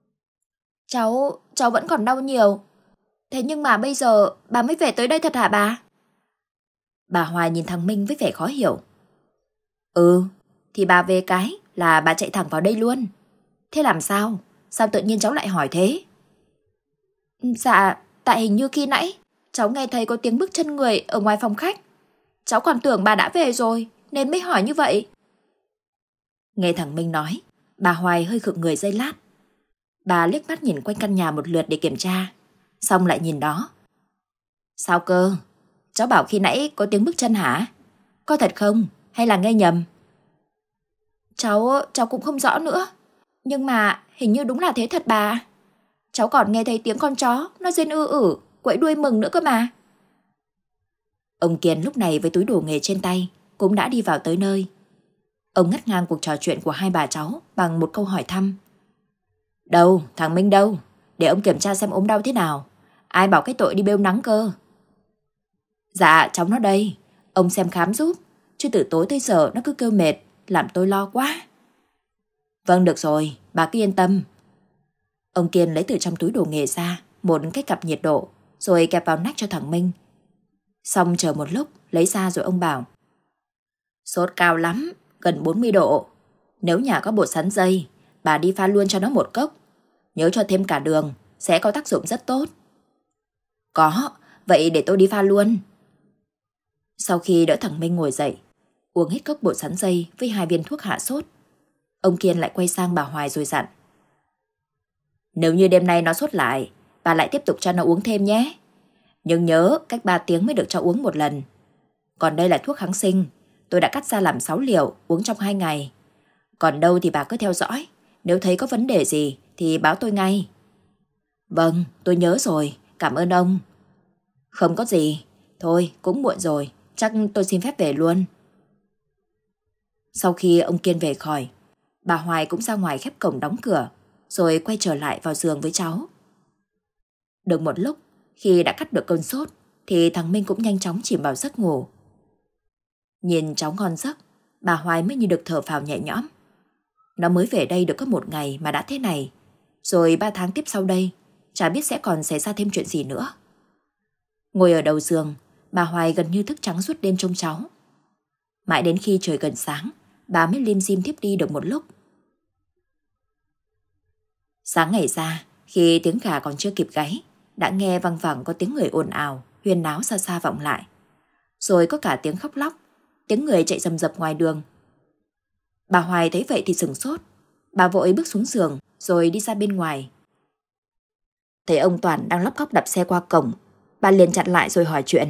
Cháu vẫn còn đau nhiều. Thế nhưng mà bây giờ bà mới về tới đây thật hả bà? Bà Hoài nhìn thằng Minh với vẻ khó hiểu. Ừ, thì bà về cái là bà chạy thẳng vào đây luôn. Thế làm sao? Sao tự nhiên cháu lại hỏi thế? Dạ, tại hình như khi nãy cháu nghe thấy có tiếng bước chân người ở ngoài phòng khách. Cháu còn tưởng bà đã về rồi nên mới hỏi như vậy. Nghe thằng Minh nói, bà Hoài hơi khựng người giây lát. Bà liếc mắt nhìn quanh căn nhà một lượt để kiểm tra, xong lại nhìn đó. Sao cơ? Cháu bảo khi nãy có tiếng bước chân hả? Có thật không? Hay là nghe nhầm? Cháu cũng không rõ nữa. Nhưng mà hình như đúng là thế thật bà. Cháu còn nghe thấy tiếng con chó nó rên quẫy đuôi mừng nữa cơ mà. Ông Kiên lúc này với túi đồ nghề trên tay cũng đã đi vào tới nơi. Ông ngắt ngang cuộc trò chuyện của hai bà cháu bằng một câu hỏi thăm. Đâu, thằng Minh đâu? Để ông kiểm tra xem ốm đau thế nào. Ai bảo cái tội đi bêu nắng cơ? Dạ, cháu nó đây. Ông xem khám giúp. Chứ từ tối tới giờ nó cứ kêu mệt, làm tôi lo quá. Vâng, được rồi, bà cứ yên tâm. Ông Kiên lấy từ trong túi đồ nghề ra một cái cặp nhiệt độ, rồi kẹp vào nách cho thằng Minh. Xong chờ một lúc, lấy ra rồi ông bảo. Sốt cao lắm, gần 40 độ. Nếu nhà có bột sắn dây, bà đi pha luôn cho nó một cốc. Nhớ cho thêm cả đường, sẽ có tác dụng rất tốt. Có, vậy để tôi đi pha luôn. Sau khi đỡ thằng Minh ngồi dậy, uống hết cốc bột sắn dây với 2 viên thuốc hạ sốt, ông Kiên lại quay sang bà Hoài rồi dặn. Nếu như đêm nay nó sốt lại, bà lại tiếp tục cho nó uống thêm nhé. Nhưng nhớ cách 3 tiếng mới được cho uống một lần. Còn đây là thuốc kháng sinh, tôi đã cắt ra làm 6 liều uống trong 2 ngày. Còn đâu thì bà cứ theo dõi, nếu thấy có vấn đề gì thì báo tôi ngay. Vâng, tôi nhớ rồi, cảm ơn ông. Không có gì, thôi cũng muộn rồi, chắc tôi xin phép về luôn. Sau khi ông Kiên về khỏi, bà Hoài cũng ra ngoài khép cổng đóng cửa, rồi quay trở lại vào giường với cháu. Được một lúc, khi đã cắt được cơn sốt, thì thằng Minh cũng nhanh chóng chìm vào giấc ngủ. Nhìn cháu ngon giấc, bà Hoài mới như được thở phào nhẹ nhõm. Nó mới về đây được có 1 ngày mà đã thế này, rồi 3 tháng tiếp sau đây, chả biết sẽ còn xảy ra thêm chuyện gì nữa. Ngồi ở đầu giường, bà Hoài gần như thức trắng suốt đêm trông cháu. Mãi đến khi trời gần sáng, bà mới lim dim thiếp đi được một lúc. Sáng ngày ra, khi tiếng gà còn chưa kịp gáy, đã nghe văng vẳng có tiếng người ồn ào, huyên náo xa xa vọng lại. Rồi có cả tiếng khóc lóc, tiếng người chạy rầm rập ngoài đường. Bà Hoài thấy vậy thì sửng sốt. Bà vội bước xuống giường rồi đi ra bên ngoài. Thấy ông Toàn đang lóc cóc đập xe qua cổng, bà liền chặn lại rồi hỏi chuyện.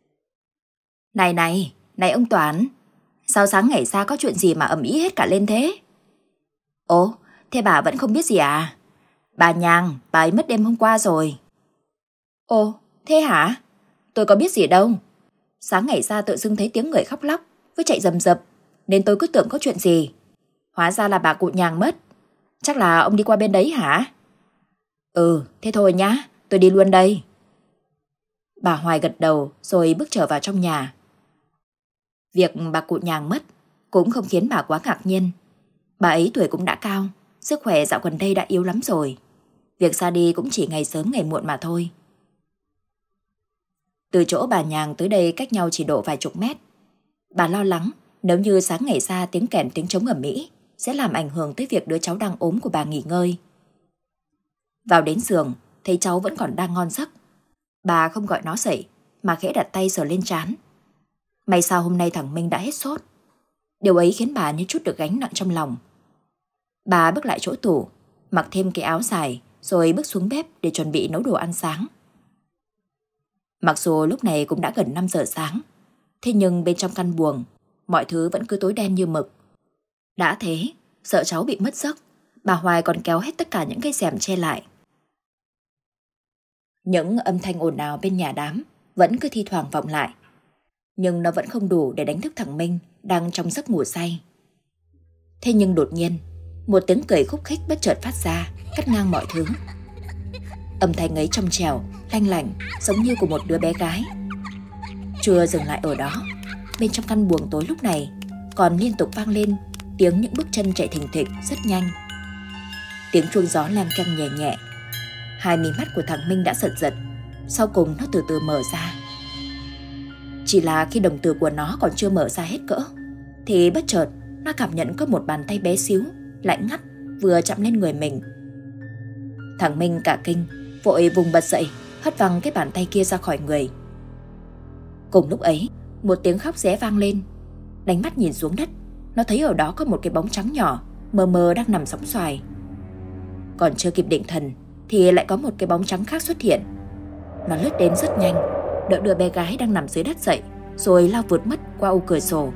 Này ông Toàn, sao sáng ngày ra có chuyện gì mà ầm ĩ hết cả lên thế? Ồ, thế bà vẫn không biết gì à? Bà Nhàng, bà ấy mất đêm hôm qua rồi. Ồ, thế hả? Tôi có biết gì đâu. Sáng ngày ra tự dưng thấy tiếng người khóc lóc với chạy rầm rập, nên tôi cứ tưởng có chuyện gì. Hóa ra là bà cụ Nhàng mất. Chắc là ông đi qua bên đấy hả? Ừ, thế thôi nhá, tôi đi luôn đây. Bà Hoài gật đầu rồi bước trở vào trong nhà. Việc bà cụ Nhàng mất cũng không khiến bà quá ngạc nhiên. Bà ấy tuổi cũng đã cao, sức khỏe dạo gần đây đã yếu lắm rồi. Việc ra đi cũng chỉ ngày sớm ngày muộn mà thôi. Từ chỗ bà Nhàng tới đây cách nhau chỉ độ vài chục mét. Bà lo lắng nếu như sáng ngày ra tiếng kèn tiếng trống ầm ĩ sẽ làm ảnh hưởng tới việc đứa cháu đang ốm của bà nghỉ ngơi. Vào đến giường, thấy cháu vẫn còn đang ngon giấc. Bà không gọi nó dậy mà khẽ đặt tay sờ lên trán. May sao hôm nay thằng Minh đã hết sốt. Điều ấy khiến bà như chút được gánh nặng trong lòng. Bà bước lại chỗ tủ, mặc thêm cái áo dài rồi bước xuống bếp để chuẩn bị nấu đồ ăn sáng. Mặc dù lúc này cũng đã gần 5 giờ sáng, thế nhưng bên trong căn buồng, mọi thứ vẫn cứ tối đen như mực. Đã thế, sợ cháu bị mất giấc, bà Hoài còn kéo hết tất cả những cây rèm che lại. Những âm thanh ồn ào bên nhà đám vẫn cứ thi thoảng vọng lại, nhưng nó vẫn không đủ để đánh thức thằng Minh đang trong giấc ngủ say. Thế nhưng đột nhiên, một tiếng cười khúc khích bất chợt phát ra, cắt ngang mọi thứ. Âm thanh ấy trong trẻo, lanh lảnh, giống như của một đứa bé gái. Chưa dừng lại ở đó, bên trong căn buồng tối lúc này còn liên tục vang lên tiếng những bước chân chạy thình thịch rất nhanh. Tiếng chuông gió len keng nhẹ nhẹ. Hai mí mắt của thằng Minh đã giật giật, sau cùng nó từ từ mở ra. Chỉ là khi đồng tử của nó còn chưa mở ra hết cỡ, thì bất chợt nó cảm nhận có một bàn tay bé xíu, lạnh ngắt vừa chạm lên người mình. Thằng Minh cả kinh, vội vùng bật dậy, hất văng cái bàn tay kia ra khỏi người. Cùng lúc ấy, một tiếng khóc ré vang lên. Đánh mắt nhìn xuống đất, nó thấy ở đó có một cái bóng trắng nhỏ, mờ mờ đang nằm sõng soài. Còn chưa kịp định thần, thì lại có một cái bóng trắng khác xuất hiện. Nó lướt đến rất nhanh, đỡ đưa bé gái đang nằm dưới đất dậy, rồi lao vụt mất qua ô cửa sổ.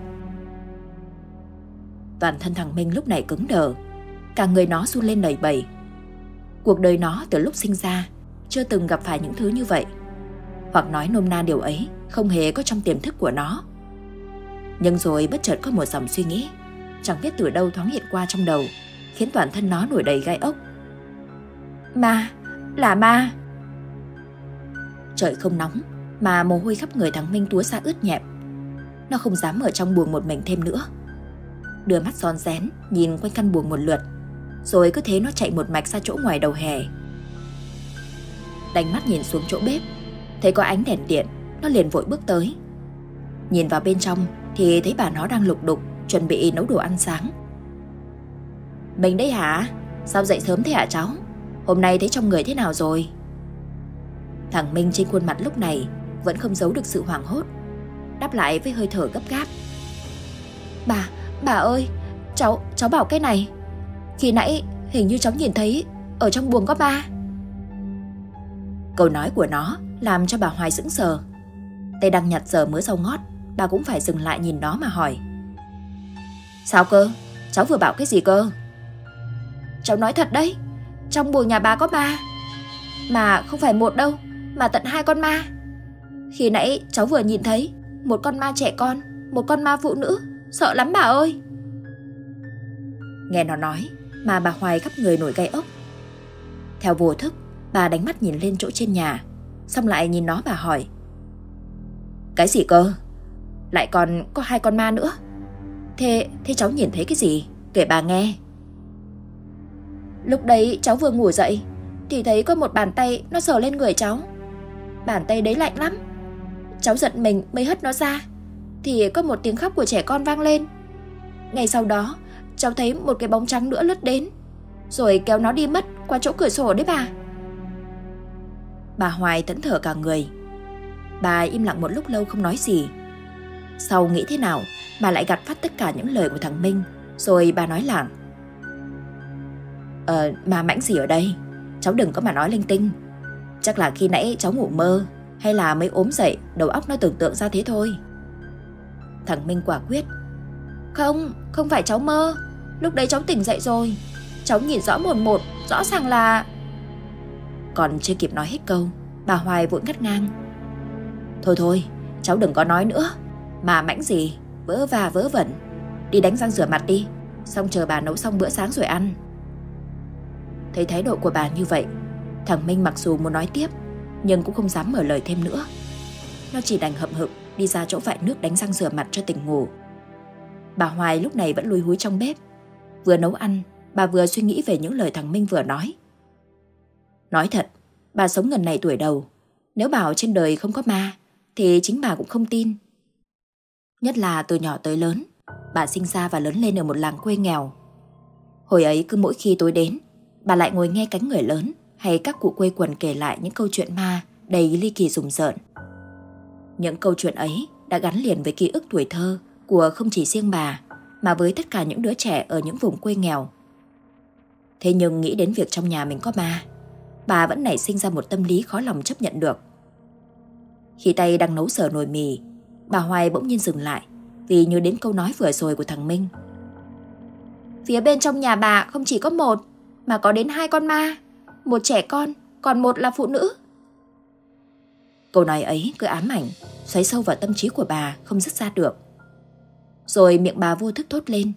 Toàn thân thằng Minh lúc này cứng đờ, cả người nó run lên lẩy bẩy. Cuộc đời nó từ lúc sinh ra chưa từng gặp phải những thứ như vậy, hoặc nói nôm na điều ấy không hề có trong tiềm thức của nó. Nhưng rồi bất chợt có một dòng suy nghĩ chẳng biết từ đâu thoáng hiện qua trong đầu, khiến toàn thân nó nổi đầy gai ốc. Ma, là ma. Trời không nóng mà mồ hôi khắp người thằng Minh túa ra ướt nhẹp. Nó không dám ở trong buồng một mình thêm nữa. Đưa mắt rón rén nhìn quanh căn buồng một lượt, rồi cứ thế nó chạy một mạch ra chỗ ngoài đầu hè. Đánh mắt nhìn xuống chỗ bếp, thấy có ánh đèn điện, nó liền vội bước tới. Nhìn vào bên trong thì thấy bà nó đang lục đục chuẩn bị nấu đồ ăn sáng. Mình đấy hả? Sao dậy sớm thế hả cháu? Hôm nay thấy trong người thế nào rồi? Thằng Minh trên khuôn mặt lúc này vẫn không giấu được sự hoảng hốt, đáp lại với hơi thở gấp gáp. Bà ơi, cháu bảo cái này. Khi nãy hình như cháu nhìn thấy ở trong buồng có ma. Câu nói của nó làm cho bà Hoài sững sờ. Tay đang nhặt dở mớ rau ngót, bà cũng phải dừng lại nhìn nó mà hỏi. Sao cơ? Cháu vừa bảo cái gì cơ? Cháu nói thật đấy, trong buồng nhà bà có ma. Mà không phải một đâu, mà tận 2 con ma. Khi nãy cháu vừa nhìn thấy một con ma trẻ con, một con ma phụ nữ. Sợ lắm bà ơi. Nghe nó nói mà bà Hoài khắp người nổi gai ốc. Theo vô thức, bà đánh mắt nhìn lên chỗ trên nhà, xong lại nhìn nó bà hỏi. Cái gì cơ? Lại còn có 2 con ma nữa. Thế cháu nhìn thấy cái gì? Kể bà nghe. Lúc đấy cháu vừa ngủ dậy thì thấy có một bàn tay nó sờ lên người cháu. Bàn tay đấy lạnh lắm. Cháu giật mình mới hất nó ra, thì có một tiếng khóc của trẻ con vang lên. Ngay sau đó cháu thấy một cái bóng trắng nữa lướt đến, rồi kéo nó đi mất qua chỗ cửa sổ đấy bà. Bà Hoài thẫn thờ cả người. Bà im lặng một lúc lâu không nói gì. Sau nghĩ thế nào, bà lại gạt phát tất cả những lời của thằng Minh, rồi bà nói lảng. Ma mãnh gì ở đây? Cháu đừng có mà nói linh tinh. Chắc là khi nãy cháu ngủ mơ, hay là mới ốm dậy đầu óc nó tưởng tượng ra thế thôi. Thằng Minh quả quyết. Không phải cháu mơ. Lúc đấy cháu tỉnh dậy rồi. Cháu nhìn rõ mồn một, rõ ràng là... Còn chưa kịp nói hết câu, bà Hoài vội ngắt ngang. Thôi, cháu đừng có nói nữa. Mà mãnh gì, vớ vẩn. Đi đánh răng rửa mặt đi, xong chờ bà nấu xong bữa sáng rồi ăn. Thấy thái độ của bà như vậy, thằng Minh mặc dù muốn nói tiếp, nhưng cũng không dám mở lời thêm nữa. Nó chỉ đành hậm hực đi ra chỗ vại nước đánh răng rửa mặt cho tỉnh ngủ. Bà Hoài lúc này vẫn lúi húi trong bếp. Vừa nấu ăn, bà vừa suy nghĩ về những lời thằng Minh vừa nói. Nói thật, bà sống ngần này tuổi đầu, nếu bảo trên đời không có ma thì chính bà cũng không tin. Nhất là từ nhỏ tới lớn, bà sinh ra và lớn lên ở một làng quê nghèo. Hồi ấy cứ mỗi khi tối đến, bà lại ngồi nghe cánh người lớn hay các cụ quây quần kể lại những câu chuyện ma đầy ly kỳ rùng rợn. Những câu chuyện ấy đã gắn liền với ký ức tuổi thơ của không chỉ riêng bà, mà với tất cả những đứa trẻ ở những vùng quê nghèo. Thế nhưng nghĩ đến việc trong nhà mình có ma, bà vẫn nảy sinh ra một tâm lý khó lòng chấp nhận được. Khi tay đang nấu sờ nồi mì, bà Hoài bỗng nhiên dừng lại vì nhớ đến câu nói vừa rồi của thằng Minh. Phía bên trong nhà bà không chỉ có một, mà có đến 2 con ma. Một trẻ con, còn một là phụ nữ. Câu nói ấy cứ ám ảnh, xoáy sâu vào tâm trí của bà không dứt ra được. Rồi miệng bà vô thức thốt lên.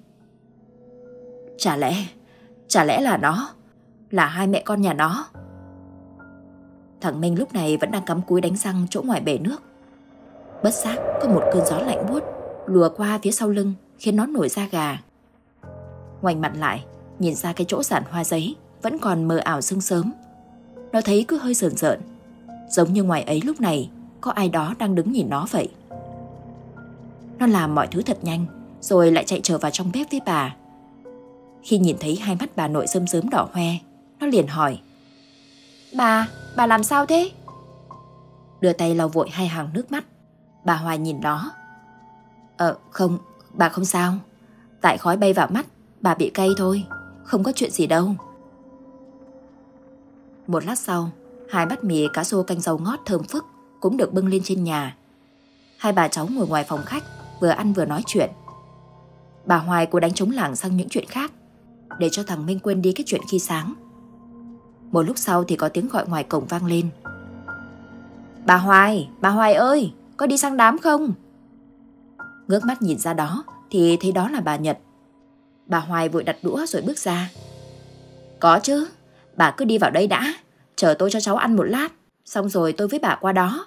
Chả lẽ là nó, là 2 mẹ con nhà nó. Thằng Minh lúc này vẫn đang cắm cúi đánh răng chỗ ngoài bể nước. Bất giác có một cơn gió lạnh buốt lùa qua phía sau lưng, khiến nó nổi da gà. Ngoảnh mặt lại, nhìn ra cái chỗ giản hoa giấy vẫn còn mờ ảo sương sớm. Nó thấy cứ hơi rờn rợn, giống như ngoài ấy lúc này có ai đó đang đứng nhìn nó vậy. Nó làm mọi thứ thật nhanh, rồi lại chạy trở vào trong bếp với bà. Khi nhìn thấy hai mắt bà nội rơm rớm đỏ hoe, nó liền hỏi. Bà làm sao thế? Đưa tay lau vội 2 hàng nước mắt. Bà Hoài nhìn nó. Không, bà không sao. Tại khói bay vào mắt, bà bị cay thôi, không có chuyện gì đâu. Một lát sau, 2 bát mì cá rô canh rau ngót thơm phức cũng được bưng lên trên nhà. Hai bà cháu ngồi ngoài phòng khách, vừa ăn vừa nói chuyện. Bà Hoài cố đánh trống lảng sang những chuyện khác, để cho thằng Minh quên đi cái chuyện khi sáng. Một lúc sau thì có tiếng gọi ngoài cổng vang lên. Bà Hoài ơi, có đi sang đám không? Ngước mắt nhìn ra đó thì thấy đó là bà Nhật. Bà Hoài vội đặt đũa rồi bước ra. Có chứ, bà cứ đi vào đây đã, chờ tôi cho cháu ăn một lát, xong rồi tôi với bà qua đó.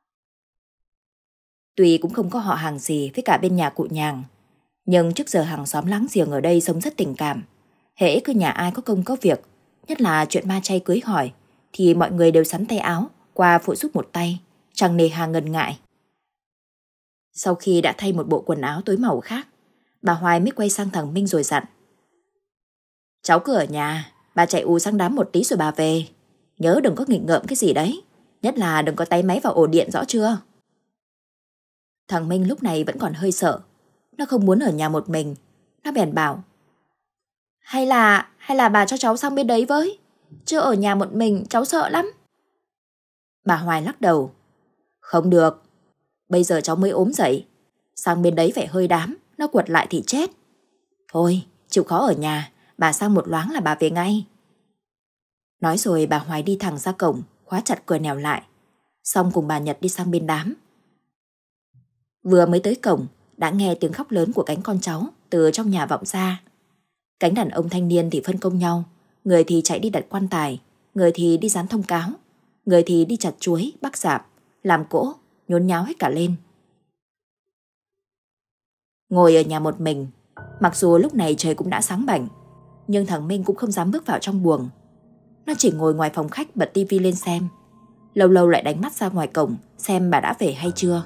Tuy cũng không có họ hàng gì với cả bên nhà cụ Nhàng, nhưng trước giờ hàng xóm láng giềng ở đây sống rất tình cảm. Hễ cứ nhà ai có công có việc, nhất là chuyện ma chay cưới hỏi, thì mọi người đều sắn tay áo qua phụ giúp một tay, chẳng nề hà ngần ngại. Sau khi đã thay một bộ quần áo tối màu khác, bà Hoài mới quay sang thằng Minh rồi dặn. Cháu cứ ở nhà, bà chạy ù sang đám một tí rồi bà về. Nhớ đừng có nghịch ngợm cái gì đấy, nhất là đừng có tay máy vào ổ điện, rõ chưa? Thằng Minh lúc này vẫn còn hơi sợ. Nó không muốn ở nhà một mình. Nó bèn bảo. Hay là bà cho cháu sang bên đấy với, chứ ở nhà một mình cháu sợ lắm. Bà Hoài lắc đầu. Không được, bây giờ cháu mới ốm dậy, sang bên đấy phải hơi đám, nó quật lại thì chết. Thôi, chịu khó ở nhà, bà sang một loáng là bà về ngay. Nói rồi bà Hoài đi thẳng ra cổng, khóa chặt cửa nẻo lại, xong cùng bà Nhật đi sang bên đám. Vừa mới tới cổng, đã nghe tiếng khóc lớn của cánh con cháu từ trong nhà vọng ra. Cánh đàn ông thanh niên thì phân công nhau, người thì chạy đi đặt quan tài, người thì đi dán thông cáo, người thì đi chặt chuối, bắc rạp, làm cỗ, nhốn nháo hết cả lên. Ngồi ở nhà một mình, mặc dù lúc này trời cũng đã sáng bảnh, nhưng thằng Minh cũng không dám bước vào trong buồng. Nó chỉ ngồi ngoài phòng khách bật tivi lên xem, lâu lâu lại đánh mắt ra ngoài cổng xem bà đã về hay chưa.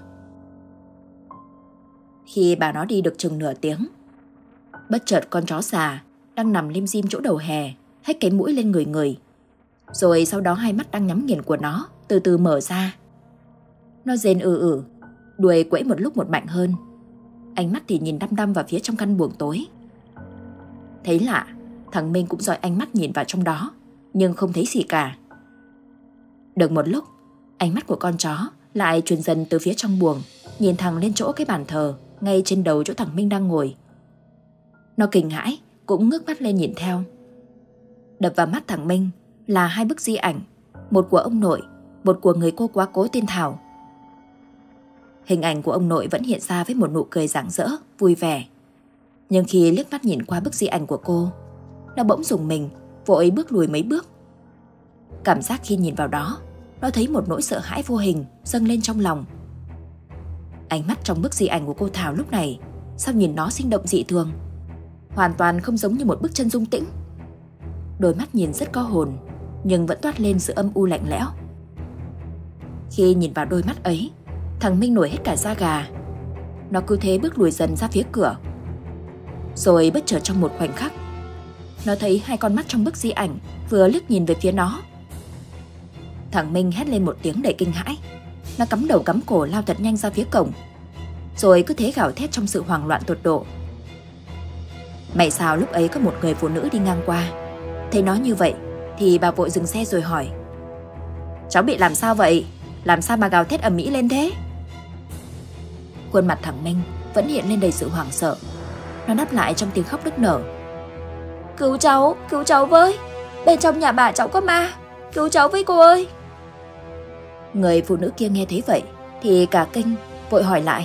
Khi bà nó đi được chừng nửa tiếng, bất chợt con chó già đang nằm lim dim chỗ đầu hè hét cái mũi lên người người. Rồi sau đó hai mắt đang nhắm nghiền của nó từ từ mở ra. Nó rên đuôi quẫy một lúc một mạnh hơn. Ánh mắt thì nhìn đăm đăm vào phía trong căn buồng tối. Thấy lạ, thằng Minh cũng dọi ánh mắt nhìn vào trong đó, nhưng không thấy gì cả. Được một lúc, ánh mắt của con chó lại chuyển dần từ phía trong buồng, nhìn thẳng lên chỗ cái bàn thờ ngay trên đầu chỗ thằng Minh đang ngồi. Nó kinh hãi, cũng ngước mắt lên nhìn theo. Đập vào mắt thằng Minh là hai bức di ảnh, một của ông nội, một của người cô quá cố tên Thảo. Hình ảnh của ông nội vẫn hiện ra với một nụ cười rạng rỡ, vui vẻ. Nhưng khi liếc mắt nhìn qua bức di ảnh của cô, nó bỗng rùng mình, vội bước lùi mấy bước. Cảm giác khi nhìn vào đó, nó thấy một nỗi sợ hãi vô hình dâng lên trong lòng. Ánh mắt trong bức di ảnh của cô Thảo lúc này, sao nhìn nó sinh động dị thường, hoàn toàn không giống như một bức chân dung tĩnh. Đôi mắt nhìn rất có hồn, nhưng vẫn toát lên sự âm u lạnh lẽo. Khi nhìn vào đôi mắt ấy, thằng Minh nổi hết cả da gà. Nó cứ thế bước lùi dần ra phía cửa. Rồi bất chợt trong một khoảnh khắc, nó thấy hai con mắt trong bức di ảnh vừa liếc nhìn về phía nó. Thằng Minh hét lên một tiếng đầy kinh hãi. Nó cắm đầu cắm cổ lao thật nhanh ra phía cổng, rồi cứ thế gào thét trong sự hoảng loạn tột độ. May sao lúc ấy có một người phụ nữ đi ngang qua. Thấy nó như vậy thì bà vội dừng xe rồi hỏi. Cháu bị làm sao vậy? Làm sao mà gào thét ầm ĩ lên thế? Khuôn mặt thằng Minh vẫn hiện lên đầy sự hoảng sợ. Nó đáp lại trong tiếng khóc nức nở. Cứu cháu với. Bên trong nhà bà cháu có ma. Cứu cháu với cô ơi. Người phụ nữ kia nghe thấy vậy thì cả kinh, vội hỏi lại.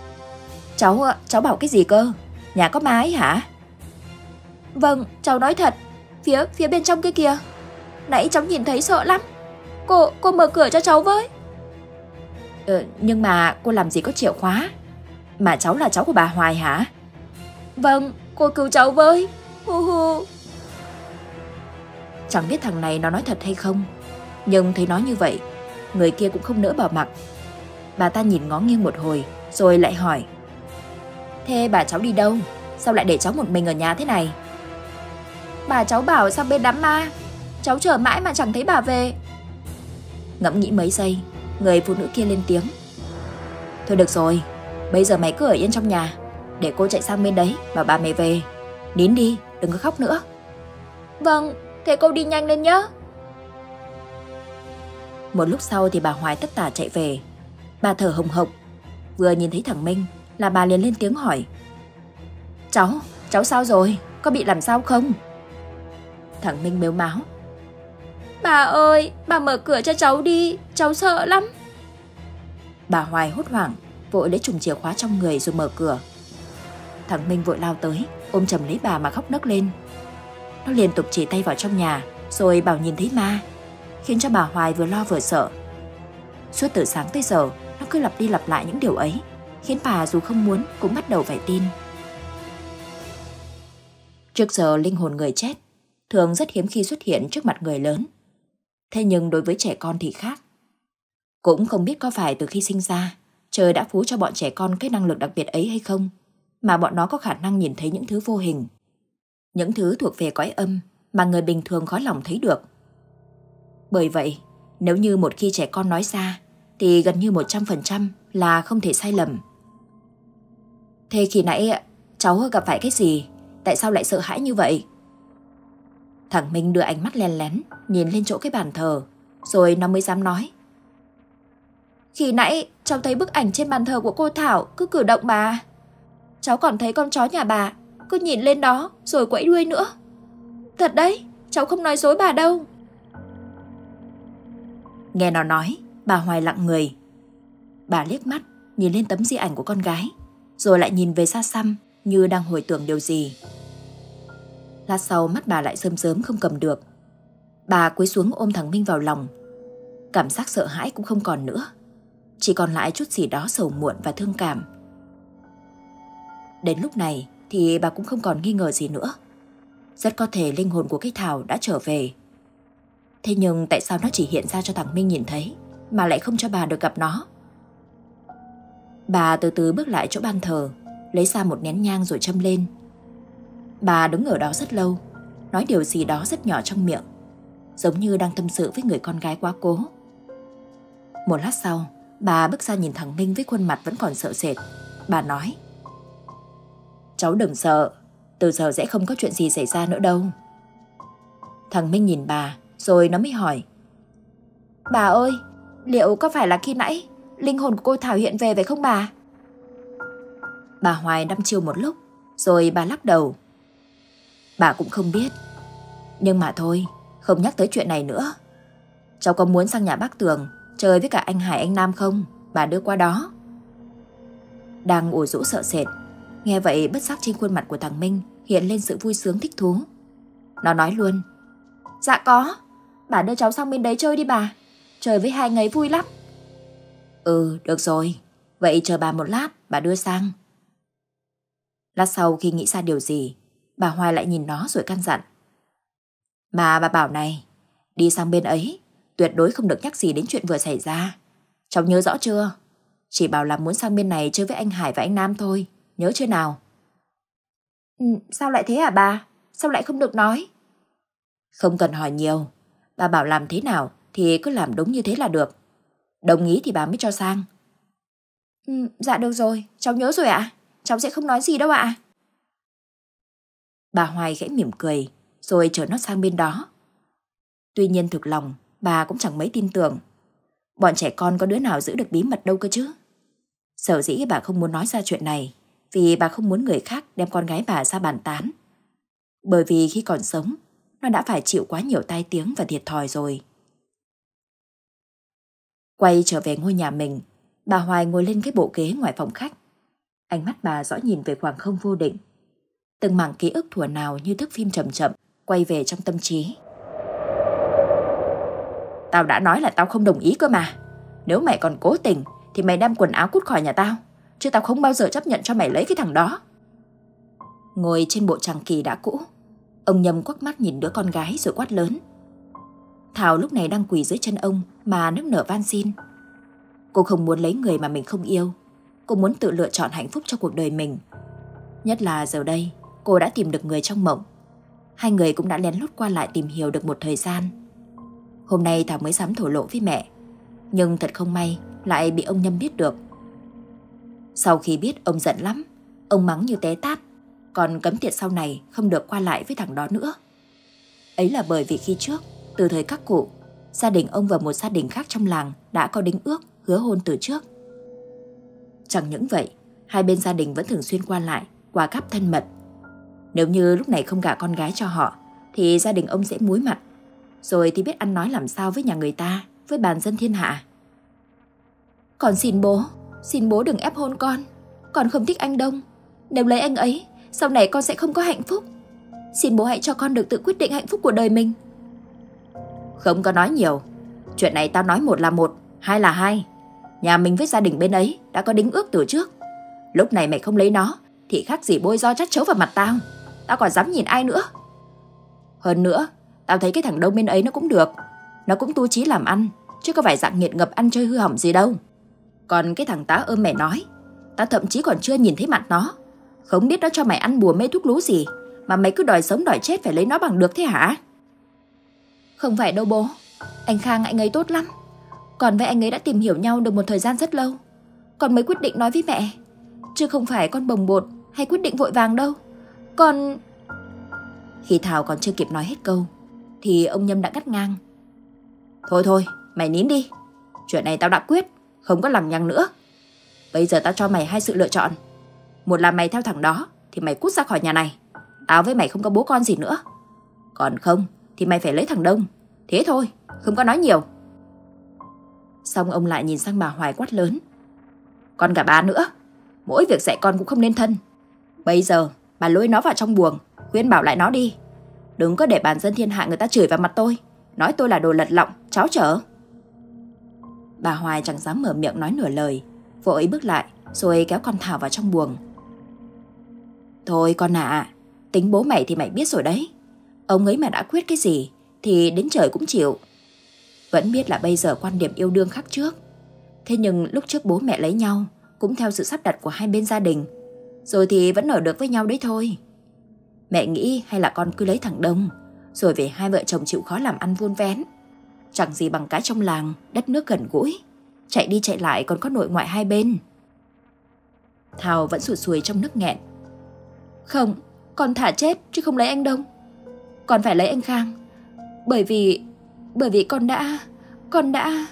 Cháu bảo cái gì cơ? Nhà có ma ấy hả? Vâng, cháu nói thật. Phía bên trong kia kìa. Nãy cháu nhìn thấy sợ lắm. Cô mở cửa cho cháu với. Nhưng mà cô làm gì có chìa khóa? Mà cháu là cháu của bà Hoài hả? Vâng, cô cứu cháu với. Hu. Chẳng biết thằng này nó nói thật hay không, nhưng thấy nói như vậy, người kia cũng không nỡ bỏ mặc. Bà ta nhìn ngó nghiêng một hồi rồi lại hỏi. Thế bà cháu đi đâu? Sao lại để cháu một mình ở nhà thế này? Bà cháu bảo sang bên đám ma. Cháu chờ mãi mà chẳng thấy bà về. Ngẫm nghĩ mấy giây, người phụ nữ kia lên tiếng. Thôi được rồi, bây giờ mày cứ ở yên trong nhà, để cô chạy sang bên đấy bảo bà mày về. Nín đi, đừng có khóc nữa. Vâng, thế cô đi nhanh lên nhé. Một lúc sau thì bà Hoài tất tả chạy về. Bà thở hồng hộc. Vừa nhìn thấy thằng Minh là bà liền lên tiếng hỏi: Cháu sao rồi? Có bị làm sao không? Thằng Minh mếu máo: Bà ơi, bà mở cửa cho cháu đi, cháu sợ lắm. Bà Hoài hốt hoảng, vội lấy chùm chìa khóa trong người rồi mở cửa. Thằng Minh vội lao tới, ôm chầm lấy bà mà khóc nấc lên. Nó liên tục chỉ tay vào trong nhà, rồi bảo nhìn thấy ma, khiến cho bà Hoài vừa lo vừa sợ. Suốt từ sáng tới giờ, nó cứ lặp đi lặp lại những điều ấy, khiến bà dù không muốn cũng bắt đầu phải tin. Trước giờ linh hồn người chết thường rất hiếm khi xuất hiện trước mặt người lớn. Thế nhưng đối với trẻ con thì khác. Cũng không biết có phải từ khi sinh ra, trời đã phú cho bọn trẻ con cái năng lực đặc biệt ấy hay không, mà bọn nó có khả năng nhìn thấy những thứ vô hình. Những thứ thuộc về cõi âm mà người bình thường khó lòng thấy được. Bởi vậy, nếu như một khi trẻ con nói ra, thì gần như 100% là không thể sai lầm. Thế khi nãy cháu gặp phải cái gì? Tại sao lại sợ hãi như vậy? Thằng Minh đưa ánh mắt len lén nhìn lên chỗ cái bàn thờ, rồi nó mới dám nói: Khi nãy cháu thấy bức ảnh trên bàn thờ của cô Thảo cứ cử động bà. Cháu còn thấy con chó nhà bà cứ nhìn lên đó rồi quẫy đuôi nữa. Thật đấy, cháu không nói dối bà đâu. Nghe nó nói, bà Hoài lặng người. Bà liếc mắt nhìn lên tấm di ảnh của con gái, rồi lại nhìn về xa xăm như đang hồi tưởng điều gì. Lát sau mắt bà lại rơm rớm không cầm được. Bà cúi xuống ôm thằng Minh vào lòng. Cảm giác sợ hãi cũng không còn nữa, chỉ còn lại chút gì đó sầu muộn và thương cảm. Đến lúc này thì bà cũng không còn nghi ngờ gì nữa. Rất có thể linh hồn của cái Thảo đã trở về. Thế nhưng tại sao nó chỉ hiện ra cho thằng Minh nhìn thấy, mà lại không cho bà được gặp nó? Bà từ từ bước lại chỗ ban thờ, lấy ra một nén nhang rồi châm lên. Bà đứng ở đó rất lâu, nói điều gì đó rất nhỏ trong miệng, giống như đang tâm sự với người con gái quá cố. Một lát sau, bà bước ra nhìn thằng Minh với khuôn mặt vẫn còn sợ sệt. Bà nói: Cháu đừng sợ, từ giờ sẽ không có chuyện gì xảy ra nữa đâu. Thằng Minh nhìn bà, rồi nó mới hỏi: Bà ơi, liệu có phải là khi nãy linh hồn của cô Thảo hiện về phải không bà? Bà Hoài đăm chiêu một lúc, rồi bà lắc đầu: Bà cũng không biết. Nhưng mà thôi, không nhắc tới chuyện này nữa. Cháu có muốn sang nhà bác Tường chơi với cả anh Hải anh Nam không? Bà đưa qua đó. Đang ủ rũ sợ sệt, nghe vậy bất giác trên khuôn mặt của thằng Minh hiện lên sự vui sướng thích thú. Nó nói luôn: Dạ có, bà đưa cháu sang bên đấy chơi đi bà. Chơi với hai người vui lắm. Ừ, được rồi. Vậy chờ bà một lát, bà đưa sang. Lát sau khi nghĩ ra điều gì, bà Hoài lại nhìn nó rồi căn dặn: Mà bà bảo này, đi sang bên ấy tuyệt đối không được nhắc gì đến chuyện vừa xảy ra. Cháu nhớ rõ chưa? Chỉ bảo là muốn sang bên này chơi với anh Hải và anh Nam thôi, nhớ chưa nào? Sao lại thế hả bà? Sao lại không được nói? Không cần hỏi nhiều. Bà bảo làm thế nào thì cứ làm đúng như thế là được. Đồng ý thì bà mới cho sang. Dạ được rồi, cháu nhớ rồi ạ. Cháu sẽ không nói gì đâu ạ. Bà Hoài khẽ mỉm cười, rồi chở nó sang bên đó. Tuy nhiên thực lòng, bà cũng chẳng mấy tin tưởng. Bọn trẻ con có đứa nào giữ được bí mật đâu cơ chứ. Sở dĩ bà không muốn nói ra chuyện này, vì bà không muốn người khác đem con gái bà ra bàn tán. Bởi vì khi còn sống, nó đã phải chịu quá nhiều tai tiếng và thiệt thòi rồi. Quay trở về ngôi nhà mình, bà Hoài ngồi lên cái bộ ghế ngoài phòng khách. Ánh mắt bà dõi nhìn về khoảng không vô định. Từng mảng ký ức thuở nào như thước phim chậm chậm quay về trong tâm trí. Tao đã nói là tao không đồng ý cơ mà. Nếu mày còn cố tình thì mày đem quần áo cút khỏi nhà tao, chứ tao không bao giờ chấp nhận cho mày lấy cái thằng đó. Ngồi trên bộ tràng kỳ đã cũ, ông Nhâm quắc mắt nhìn đứa con gái rồi quát lớn. Thảo lúc này đang quỳ dưới chân ông mà nức nở van xin. Cô không muốn lấy người mà mình không yêu. Cô muốn tự lựa chọn hạnh phúc cho cuộc đời mình. Nhất là giờ đây, cô đã tìm được người trong mộng. Hai người cũng đã lén lút qua lại tìm hiểu được một thời gian. Hôm nay Thảo mới dám thổ lộ với mẹ. Nhưng thật không may, lại bị ông Nhâm biết được. Sau khi biết, ông giận lắm. Ông mắng như té tát, còn cấm tiệt sau này không được qua lại với thằng đó nữa. Ấy là bởi vì khi trước, từ thời các cụ, gia đình ông và một gia đình khác trong làng đã có đính ước hứa hôn từ trước. Chẳng những vậy, hai bên gia đình vẫn thường xuyên qua lại, quà cáp thân mật. Nếu như lúc này không gả con gái cho họ, thì gia đình ông sẽ muối mặt, rồi thì biết ăn nói làm sao với nhà người ta, với bàn dân thiên hạ. Con xin bố đừng ép hôn con không thích anh Đông. Nếu lấy anh ấy, sau này con sẽ không có hạnh phúc. Xin bố hãy cho con được tự quyết định hạnh phúc của đời mình. Không có nói nhiều, chuyện này tao nói một là một, hai là hai. Nhà mình với gia đình bên ấy đã có đính ước từ trước. Lúc này mày không lấy nó thì khác gì bôi do chát chấu vào mặt tao. Tao còn dám nhìn ai nữa. Hơn nữa, tao thấy cái thằng Đông bên ấy nó cũng được. Nó cũng tu chí làm ăn, chứ có phải dạng nghiện ngập ăn chơi hư hỏng gì đâu. Còn cái thằng tá ôm mẹ nói, tao thậm chí còn chưa nhìn thấy mặt nó. Không biết nó cho mày ăn bùa mê thuốc lú gì mà mày cứ đòi sống đòi chết phải lấy nó bằng được thế hả? Không phải đâu bố. Anh Khang anh ấy tốt lắm. Con với anh ấy đã tìm hiểu nhau được một thời gian rất lâu. Con mới quyết định nói với mẹ, chứ không phải con bồng bột hay quyết định vội vàng đâu. Con... Khi Thảo còn chưa kịp nói hết câu thì ông Nhâm đã cắt ngang. Thôi, mày nín đi. Chuyện này tao đã quyết, không có lằng nhằng nữa. Bây giờ tao cho mày hai sự lựa chọn. Một là mày theo thằng đó thì mày cút ra khỏi nhà này. Tao với mày không có bố con gì nữa. Còn không thì mày phải lấy thằng Đông. Thế thôi, không có nói nhiều. Xong ông lại nhìn sang bà Hoài quát lớn. Còn cả bà nữa, mỗi việc dạy con cũng không nên thân. Bây giờ bà lôi nó vào trong buồng, khuyên bảo lại nó đi. Đừng có để bàn dân thiên hạ người ta chửi vào mặt tôi, nói tôi là đồ lật lọng, cháo trở. Bà Hoài chẳng dám mở miệng nói nửa lời, vội bước lại rồi kéo con Thảo vào trong buồng. Thôi con ạ, tính bố mày thì mày biết rồi đấy. Ông ấy mà đã quyết cái gì thì đến trời cũng chịu. Vẫn biết là bây giờ quan điểm yêu đương khác trước. Thế nhưng lúc trước bố mẹ lấy nhau cũng theo sự sắp đặt của hai bên gia đình, rồi thì vẫn ở được với nhau đấy thôi. Mẹ nghĩ hay là con cứ lấy thằng Đông, rồi về hai vợ chồng chịu khó làm ăn vun vén. Chẳng gì bằng cái trong làng, đất nước gần gũi, chạy đi chạy lại còn có nội ngoại hai bên. Thảo vẫn sụt sùi trong nước nghẹn. Không, con thả chết chứ không lấy anh Đông. Con phải lấy anh Khang. Bởi vì con đã...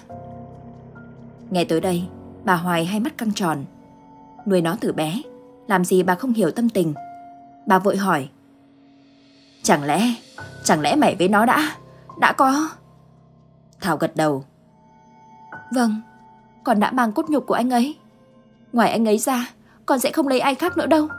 Nghe tới đây, bà Hoài hai mắt căng tròn. Nuôi nó từ bé, làm gì bà không hiểu tâm tình. Bà vội hỏi. Chẳng lẽ mày với nó đã có... Thảo gật đầu. Vâng, con đã mang cốt nhục của anh ấy. Ngoài anh ấy ra, con sẽ không lấy ai khác nữa đâu.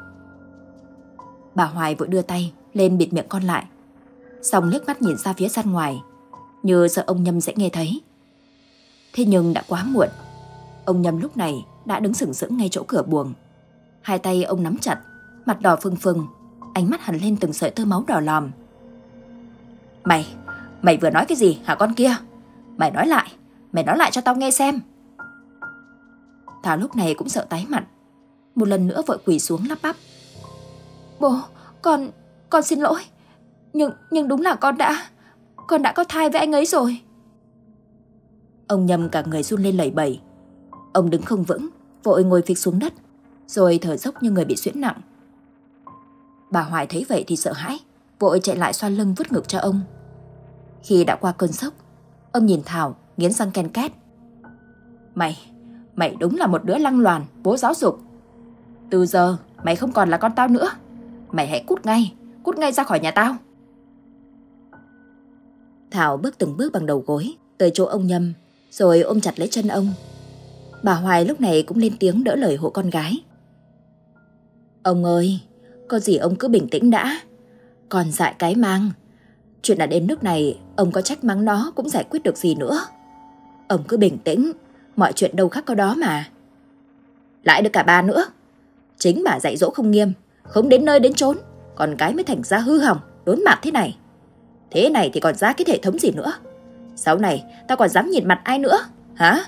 Bà Hoài vội đưa tay lên bịt miệng con lại, xong liếc mắt nhìn ra phía sân ngoài, như sợ ông Nhâm sẽ nghe thấy. Thế nhưng đã quá muộn. Ông Nhâm lúc này đã đứng sừng sững ngay chỗ cửa buồng. Hai tay ông nắm chặt, mặt đỏ phừng phừng, ánh mắt hằn lên từng sợi tơ máu đỏ lòm. Mày vừa nói cái gì hả con kia? Mày nói lại cho tao nghe xem. Thảo lúc này cũng sợ tái mặt, một lần nữa vội quỳ xuống lắp bắp. Bố, con xin lỗi. Nhưng đúng là con đã có thai với anh ấy rồi. Ông Nhâm cả người run lên lẩy bẩy. Ông đứng không vững, vội ngồi phịch xuống đất, rồi thở dốc như người bị suyễn nặng. Bà Hoài thấy vậy thì sợ hãi, vội chạy lại xoa lưng vuốt ngực cho ông. Khi đã qua cơn sốc, ông nhìn Thảo nghiến răng ken két. Mày đúng là một đứa lăng loàn, bố giáo dục. Từ giờ mày không còn là con tao nữa. Mày hãy cút ngay ra khỏi nhà tao. Thảo bước từng bước bằng đầu gối tới chỗ ông Nhâm, rồi ôm chặt lấy chân ông. Bà Hoài lúc này cũng lên tiếng đỡ lời hộ con gái. Ông ơi, có gì ông cứ bình tĩnh đã. Còn dại cái mang. Chuyện đã đến nước này, ông có trách mắng nó cũng giải quyết được gì nữa. Ông cứ bình tĩnh, mọi chuyện đâu khác có đó mà. Lại được cả bà nữa. Chính bà dạy dỗ không nghiêm, không đến nơi đến chốn, còn cái mới thành ra hư hỏng, đốn mạt thế này. Thế này thì còn ra cái hệ thống gì nữa? Sau này tao còn dám nhìn mặt ai nữa, hả?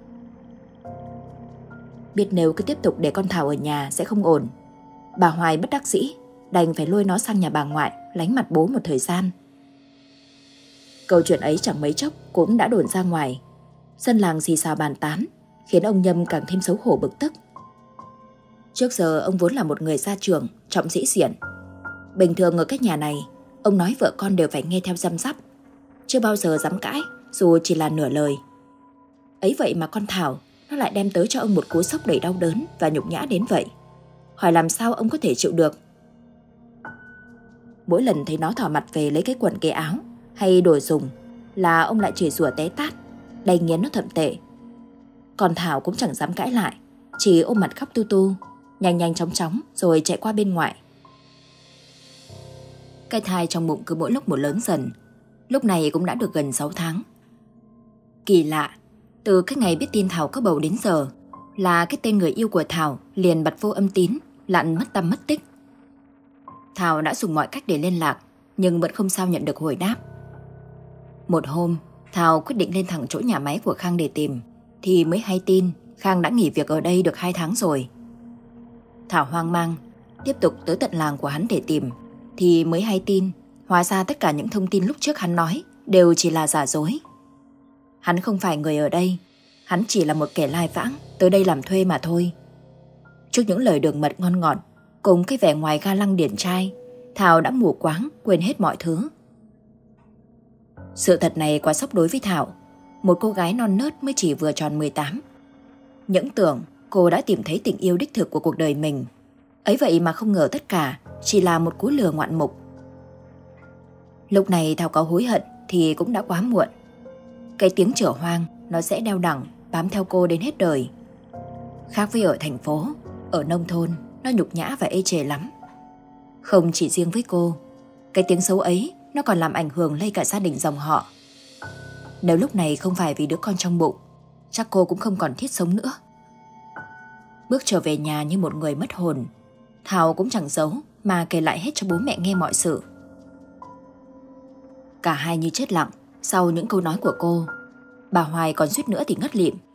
Biết nếu cứ tiếp tục để con Thảo ở nhà sẽ không ổn, bà Hoài bất đắc dĩ đành phải lôi nó sang nhà bà ngoại lánh mặt bố một thời gian. Câu chuyện ấy chẳng mấy chốc cũng đã đồn ra ngoài. Dân làng xì xào bàn tán, khiến ông Nhâm càng thêm xấu hổ bực tức. Trước giờ ông vốn là một người gia trưởng, trọng sĩ diện. Bình thường ở cái nhà này, ông nói vợ con đều phải nghe theo răm rắp, chưa bao giờ dám cãi, dù chỉ là nửa lời. Ấy vậy mà con Thảo nó lại đem tới cho ông một cú sốc đầy đau đớn và nhục nhã đến vậy. Hỏi làm sao ông có thể chịu được. Mỗi lần thấy nó thò mặt về lấy cái quần cái áo hay đồ dùng là ông lại chửi rủa té tát, đầy nghiến nó thậm tệ. Còn Thảo cũng chẳng dám cãi lại, chỉ ôm mặt khóc tu tu, nhanh nhanh chóng chóng rồi chạy qua bên ngoài. Cái thai trong bụng cứ mỗi lúc một lớn dần, lúc này cũng đã được gần 6 tháng. Kỳ lạ, từ cái ngày biết tin Thảo có bầu đến giờ là cái tên người yêu của Thảo liền bật vô âm tín, lặn mất tăm mất tích. Thảo đã dùng mọi cách để liên lạc, nhưng vẫn không sao nhận được hồi đáp. Một hôm, Thảo quyết định lên thẳng chỗ nhà máy của Khang để tìm, thì mới hay tin Khang đã nghỉ việc ở đây được 2 tháng rồi. Thảo hoang mang, tiếp tục tới tận làng của hắn để tìm, thì mới hay tin hóa ra tất cả những thông tin lúc trước hắn nói đều chỉ là giả dối. Hắn không phải người ở đây, hắn chỉ là một kẻ lai vãng tới đây làm thuê mà thôi. Trước những lời đường mật ngon ngọt cùng cái vẻ ngoài ga lăng điển trai, Thảo đã mù quáng quên hết mọi thứ. Sự thật này quá sốc đối với Thảo, một cô gái non nớt mới chỉ vừa tròn 18. Những tưởng cô đã tìm thấy tình yêu đích thực của cuộc đời mình. Ấy vậy mà không ngờ tất cả chỉ là một cú lừa ngoạn mục. Lúc này Thảo có hối hận thì cũng đã quá muộn. Cái tiếng chửa hoang nó sẽ đeo đẳng bám theo cô đến hết đời. Khác với ở thành phố, ở nông thôn nó nhục nhã và ê chề lắm. Không chỉ riêng với cô, cái tiếng xấu ấy nó còn làm ảnh hưởng lây cả gia đình dòng họ. Nếu lúc này không phải vì đứa con trong bụng, chắc cô cũng không còn thiết sống nữa. Bước trở về nhà như một người mất hồn, Thảo cũng chẳng giấu mà kể lại hết cho bố mẹ nghe mọi sự. Cả hai như chết lặng sau những câu nói của cô. Bà Hoài còn suýt nữa thì ngất lịm.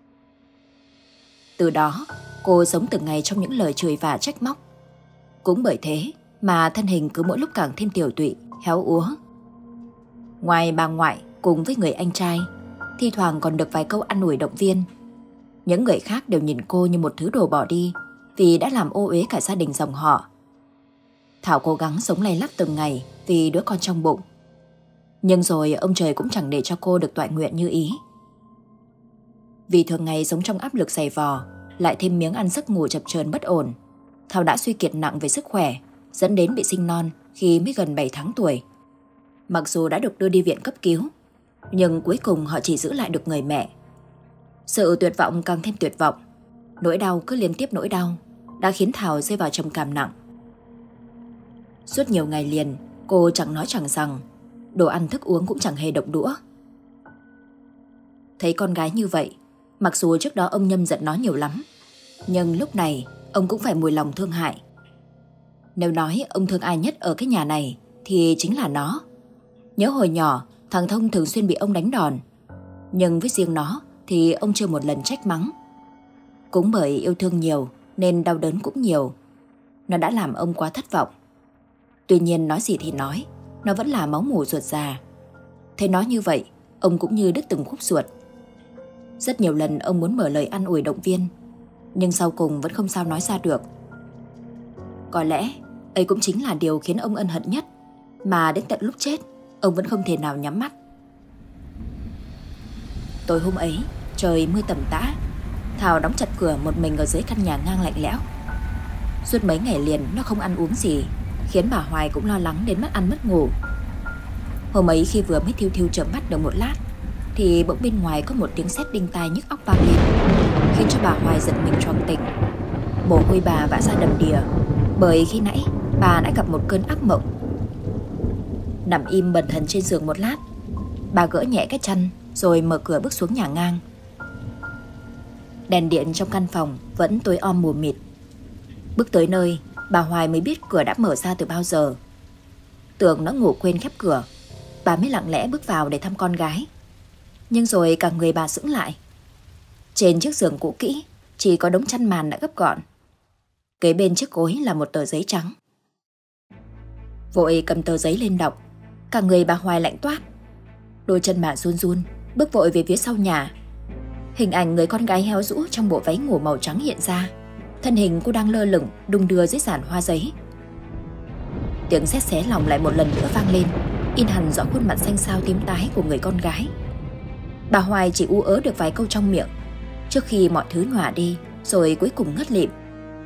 Từ đó, cô sống từng ngày trong những lời chửi và trách móc. Cũng bởi thế mà thân hình cứ mỗi lúc càng thêm tiều tụy, héo úa. Ngoài bà ngoại cùng với người anh trai, thi thoảng còn được vài câu an ủi động viên. Những người khác đều nhìn cô như một thứ đồ bỏ đi vì đã làm ô uế cả gia đình dòng họ. Thảo cố gắng sống lay lắt từng ngày vì đứa con trong bụng. Nhưng rồi ông trời cũng chẳng để cho cô được toại nguyện như ý. Vì thường ngày sống trong áp lực dày vò, lại thêm miếng ăn giấc ngủ chập chờn bất ổn, Thảo đã suy kiệt nặng về sức khỏe, dẫn đến bị sinh non khi mới gần 7 tháng tuổi. Mặc dù đã được đưa đi viện cấp cứu, nhưng cuối cùng họ chỉ giữ lại được người mẹ. Sự tuyệt vọng càng thêm tuyệt vọng, nỗi đau cứ liên tiếp nỗi đau đã khiến Thảo rơi vào trầm cảm nặng. Suốt nhiều ngày liền, cô chẳng nói chẳng rằng, đồ ăn thức uống cũng chẳng hề động đũa. Thấy con gái như vậy, mặc dù trước đó ông Nhâm giận nó nhiều lắm, nhưng lúc này ông cũng phải mùi lòng thương hại. Nếu nói ông thương ai nhất ở cái nhà này thì chính là nó. Nhớ hồi nhỏ, thằng Thông thường xuyên bị ông đánh đòn, nhưng với riêng nó thì ông chưa một lần trách mắng. Cũng bởi yêu thương nhiều nên đau đớn cũng nhiều. Nó đã làm ông quá thất vọng. Tuy nhiên nói gì thì nói, nó vẫn là máu mủ ruột già. Thấy nó như vậy, ông cũng như đứt từng khúc ruột. Rất nhiều lần ông muốn mở lời an ủi động viên, nhưng sau cùng vẫn không sao nói ra được. Có lẽ ấy cũng chính là điều khiến ông ân hận nhất, mà đến tận lúc chết ông vẫn không thể nào nhắm mắt. Tối hôm ấy, trời mưa tầm tã. Thảo đóng chặt cửa một mình ở dưới căn nhà ngang lạnh lẽo. Suốt mấy ngày liền nó không ăn uống gì, khiến bà Hoài cũng lo lắng đến mất ăn mất ngủ. Hôm ấy khi vừa mới thiu thiu chợp mắt được một lát, thì bỗng bên ngoài có một tiếng sét đinh tai nhức óc vang lên, khiến cho bà Hoài giật mình choàng tỉnh. Mồ hôi bà vã ra đầm đìa, bởi khi nãy bà đã gặp một cơn ác mộng. Nằm im bần thần trên giường một lát, bà gỡ nhẹ cái chăn rồi mở cửa bước xuống nhà ngang. Đèn điện trong căn phòng vẫn tối om mù mịt. Bước tới nơi, bà Hoài mới biết cửa đã mở ra từ bao giờ. Tưởng nó ngủ quên khép cửa, bà mới lặng lẽ bước vào để thăm con gái. Nhưng rồi cả người bà sững lại. Trên chiếc giường cũ kỹ chỉ có đống chăn màn đã gấp gọn. Kế bên chiếc gối là một tờ giấy trắng. Vội cầm tờ giấy lên đọc, cả người bà Hoài lạnh toát. Đôi chân bà run run, bước vội về phía sau nhà. Hình ảnh người con gái héo rũ trong bộ váy ngủ màu trắng hiện ra. Thân hình cô đang lơ lửng đung đưa dưới giàn hoa giấy. Tiếng sét xé lòng lại một lần nữa vang lên, in hằn rõ khuôn mặt xanh xao tím tái của người con gái. Bà Hoài chỉ ú ớ được vài câu trong miệng trước khi mọi thứ nhòa đi, rồi cuối cùng ngất lịm.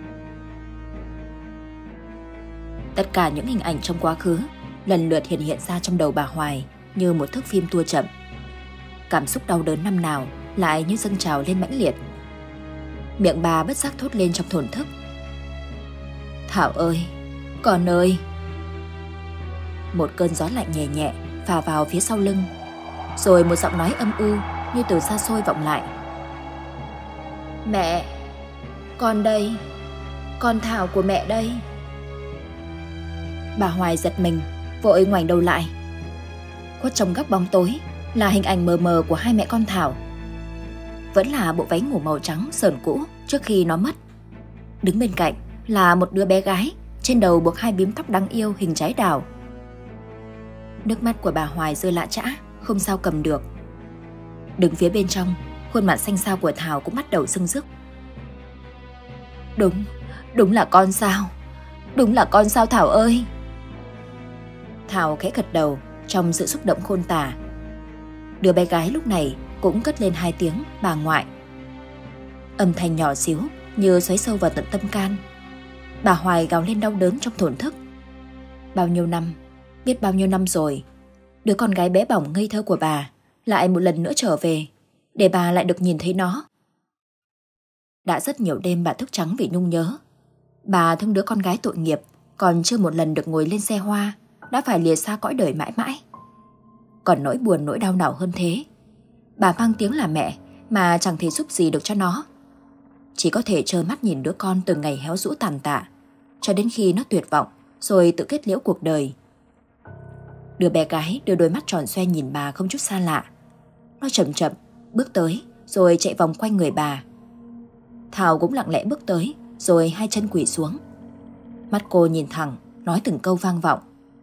Tất cả những hình ảnh trong quá khứ lần lượt hiện ra trong đầu bà Hoài như một thước phim tua chậm. Cảm xúc đau đớn năm nào lại như dâng trào lên mãnh liệt. Miệng bà bất giác thốt lên trong thổn thức: Thảo ơi, con ơi. Một cơn gió lạnh nhẹ nhẹ phả vào phía sau lưng, rồi một giọng nói âm u như từ xa xôi vọng lại: Mẹ, con đây, con Thảo của mẹ đây. Bà Hoài giật mình, vội ngoảnh đầu lại. Khuất trong góc bóng tối là hình ảnh mờ mờ của hai mẹ con Thảo. Vẫn là bộ váy ngủ màu trắng sờn cũ trước khi nó mất. Đứng bên cạnh là một đứa bé gái, trên đầu buộc hai bím tóc đáng yêu hình trái đào. Nước mắt của bà Hoài rơi lã chã, không sao cầm được. Đứng phía bên trong, khuôn mặt xanh xao của Thảo cũng bắt đầu sưng rức. Đúng là con sao? Đúng là con sao Thảo ơi? Thảo khẽ gật đầu trong sự xúc động khôn tả. Đứa bé gái lúc này cũng cất lên hai tiếng bà ngoại. Âm thanh nhỏ xíu như xoáy sâu vào tận tâm can. Bà Hoài gào lên đau đớn trong thổn thức. Biết bao nhiêu năm rồi, đứa con gái bé bỏng ngây thơ của bà lại một lần nữa trở về, để bà lại được nhìn thấy nó. Đã rất nhiều đêm bà thức trắng vì nhung nhớ. Bà thương đứa con gái tội nghiệp, còn chưa một lần được ngồi lên xe hoa, đã phải lìa xa cõi đời mãi mãi. Còn nỗi buồn nỗi đau nào hơn thế. Bà mang tiếng là mẹ mà chẳng thể giúp gì được cho nó. Chỉ có thể trơ mắt nhìn đứa con từng ngày héo rũ tàn tạ, cho đến khi nó tuyệt vọng rồi tự kết liễu cuộc đời. Đứa bé gái đưa đôi mắt tròn xoe nhìn bà không chút xa lạ. Nó chậm chậm bước tới rồi chạy vòng quanh người bà. Thảo cũng lặng lẽ bước tới rồi hai chân quỳ xuống. Mắt cô nhìn thẳng, nói từng câu vang vọng: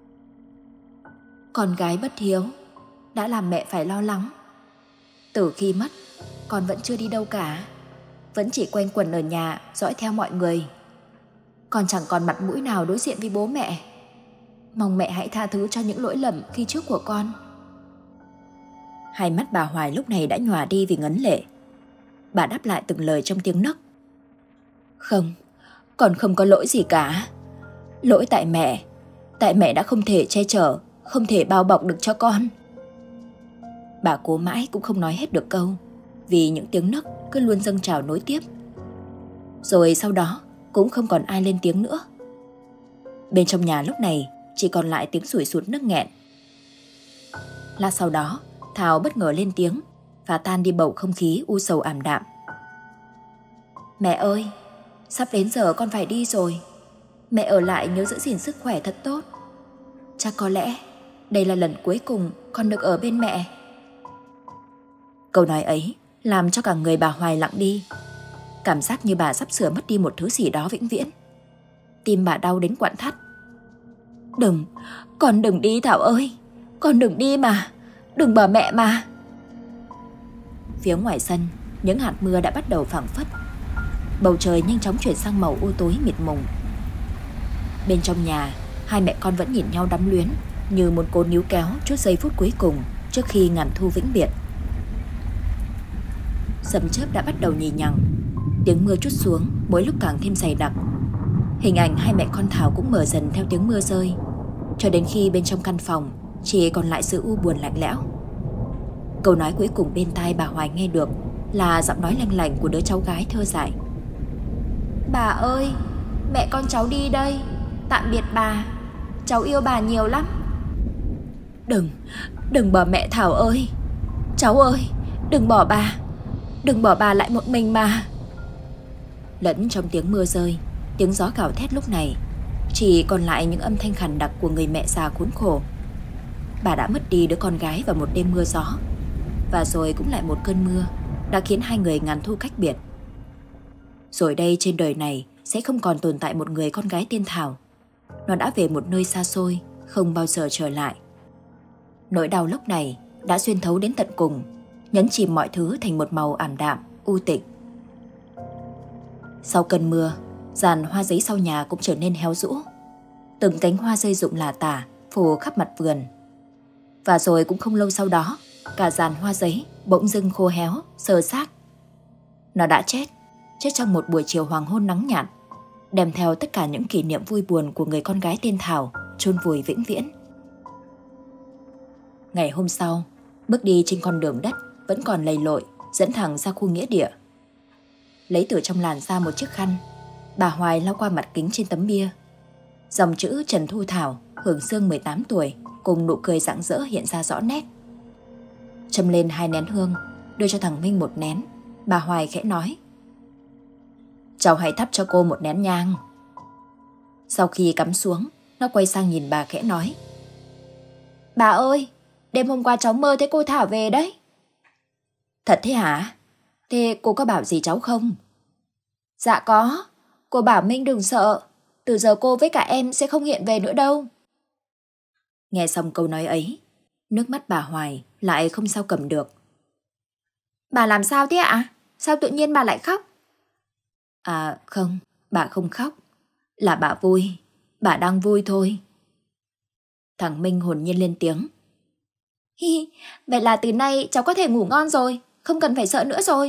Con gái bất hiếu đã làm mẹ phải lo lắng. Từ khi mất, con vẫn chưa đi đâu cả, vẫn chỉ quanh quẩn ở nhà dõi theo mọi người. Con chẳng còn mặt mũi nào đối diện với bố mẹ. Mong mẹ hãy tha thứ cho những lỗi lầm khi trước của con. Hai mắt bà Hoài lúc này đã nhòa đi vì ngấn lệ. Bà đáp lại từng lời trong tiếng nấc: Không, con không có lỗi gì cả. Lỗi tại mẹ đã không thể che chở, không thể bao bọc được cho con. Bà cố mãi cũng không nói hết được câu, vì những tiếng nấc cứ luôn dâng trào nối tiếp. Rồi sau đó cũng không còn ai lên tiếng nữa. Bên trong nhà lúc này chỉ còn lại tiếng sủi sụt nấc nghẹn. Lát sau đó, Thảo bất ngờ lên tiếng, phá tan đi bầu không khí u sầu ảm đạm: Mẹ ơi, sắp đến giờ con phải đi rồi. Mẹ ở lại nhớ giữ gìn sức khỏe thật tốt. Chắc có lẽ đây là lần cuối cùng con được ở bên mẹ. Câu nói ấy làm cho cả người bà Hoài lặng đi. Cảm giác như bà sắp sửa mất đi một thứ gì đó vĩnh viễn. Tim bà đau đến quặn thắt. Con đừng đi Thảo ơi. Con đừng đi mà. Đừng bỏ mẹ mà. Phía ngoài sân, những hạt mưa đã bắt đầu phảng phất. Bầu trời nhanh chóng chuyển sang màu u tối mịt mùng. Bên trong nhà, hai mẹ con vẫn nhìn nhau đắm luyến, như muốn cố níu kéo chút giây phút cuối cùng trước khi ngàn thu vĩnh biệt. Sấm chớp đã bắt đầu nhì nhằng, tiếng mưa trút xuống mỗi lúc càng thêm dày đặc. Hình ảnh hai mẹ con Thảo cũng mờ dần theo tiếng mưa rơi, cho đến khi bên trong căn phòng chỉ còn lại sự u buồn lạnh lẽo. Câu nói cuối cùng bên tai bà Hoài nghe được là giọng nói lanh lảnh của đứa cháu gái thơ dại: Bà ơi, mẹ con cháu đi đây. Tạm biệt bà. Cháu yêu bà nhiều lắm. Đừng bỏ mẹ Thảo ơi. Cháu ơi, đừng bỏ bà. Đừng bỏ bà lại một mình mà. Lẫn trong tiếng mưa rơi, tiếng gió gào thét lúc này chỉ còn lại những âm thanh khàn đặc của người mẹ già khốn khổ. Bà đã mất đi đứa con gái vào một đêm mưa gió, và rồi cũng lại một cơn mưa đã khiến hai người ngàn thu cách biệt. Rồi đây trên đời này sẽ không còn tồn tại một người con gái tên Thảo. Nó đã về một nơi xa xôi, không bao giờ trở lại. Nỗi đau lúc này đã xuyên thấu đến tận cùng, nhấn chìm mọi thứ thành một màu ảm đạm, u tịch. Sau cơn mưa, giàn hoa giấy sau nhà cũng trở nên héo rũ. Từng cánh hoa rơi rụng lả tả phủ khắp mặt vườn. Và rồi cũng không lâu sau đó, cả giàn hoa giấy bỗng dưng khô héo, xơ xác. Nó đã chết trong một buổi chiều hoàng hôn nắng nhạt, đem theo tất cả những kỷ niệm vui buồn của người con gái tên Thảo chôn vùi vĩnh viễn. Ngày hôm sau, bước đi trên con đường đất vẫn còn lầy lội dẫn thẳng ra khu nghĩa địa. Lấy từ trong làn ra một chiếc khăn, bà Hoài lau qua mặt kính trên tấm bia. Dòng chữ Trần Thu Thảo, hưởng xương 18 tuổi cùng nụ cười rạng rỡ hiện ra rõ nét. Châm lên 2 nén hương, đưa cho thằng Minh 1 nén. Bà Hoài khẽ nói: "Cháu hãy thắp cho cô 1 nén nhang." Sau khi cắm xuống, nó quay sang nhìn bà khẽ nói: "Bà ơi, đêm hôm qua cháu mơ thấy cô Thảo về đấy." "Thật thế hả? Thế cô có bảo gì cháu không?" "Dạ có, cô bảo Minh đừng sợ, từ giờ cô với cả em sẽ không hiện về nữa đâu." Nghe xong câu nói ấy, nước mắt bà Hoài lại không sao cầm được. "Bà làm sao thế ạ? Sao tự nhiên bà lại khóc?" "À không, bà không khóc. Là bà vui, bà đang vui thôi." Thằng Minh hồn nhiên lên tiếng: "Hi, vậy là từ nay cháu có thể ngủ ngon rồi, không cần phải sợ nữa rồi."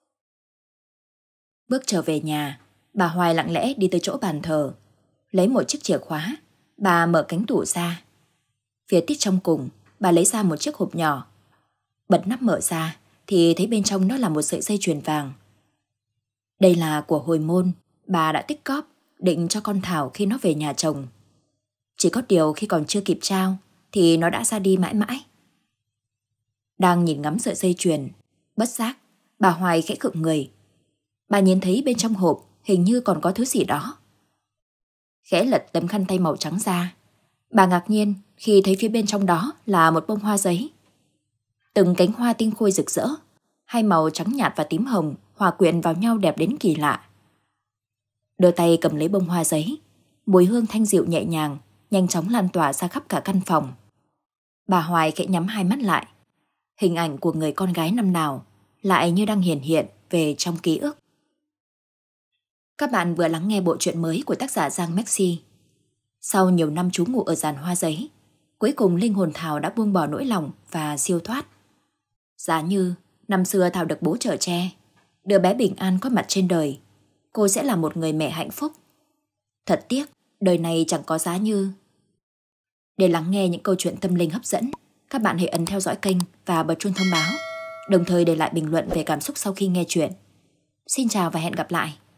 Bước trở về nhà, bà Hoài lặng lẽ đi tới chỗ bàn thờ. Lấy một chiếc chìa khóa, bà mở cánh tủ ra. Phía tít trong cùng, bà lấy ra một chiếc hộp nhỏ. Bật nắp mở ra thì thấy bên trong nó là một sợi dây chuyền vàng. Đây là của hồi môn, bà đã tích cóp định cho con Thảo khi nó về nhà chồng. Chỉ có điều khi còn chưa kịp trao thì nó đã ra đi mãi mãi. Đang nhìn ngắm sợi dây chuyền, bất giác bà Hoài khẽ khựng người. Bà nhìn thấy bên trong hộp hình như còn có thứ gì đó. Khẽ lật tấm khăn tay màu trắng ra, bà ngạc nhiên khi thấy phía bên trong đó là một bông hoa giấy. Từng cánh hoa tinh khôi rực rỡ, hai màu trắng nhạt và tím hồng hòa quyện vào nhau đẹp đến kỳ lạ. Đưa tay cầm lấy bông hoa giấy, mùi hương thanh dịu nhẹ nhàng nhanh chóng lan tỏa ra khắp cả căn phòng. Bà Hoài khẽ nhắm hai mắt lại. Hình ảnh của người con gái năm nào lại như đang hiển hiện về trong ký ức. Các bạn vừa lắng nghe bộ truyện mới của tác giả Giang Maxi. Sau nhiều năm trú ngụ ở giàn hoa giấy, cuối cùng linh hồn Thảo đã buông bỏ nỗi lòng và siêu thoát. Giá như năm xưa Thảo được bố chở che, đứa bé bình an có mặt trên đời, cô sẽ là một người mẹ hạnh phúc. Thật tiếc, đời này chẳng có Giá Như. Để lắng nghe những câu chuyện tâm linh hấp dẫn, các bạn hãy ấn theo dõi kênh và bật chuông thông báo, đồng thời để lại bình luận về cảm xúc sau khi nghe chuyện. Xin chào và hẹn gặp lại!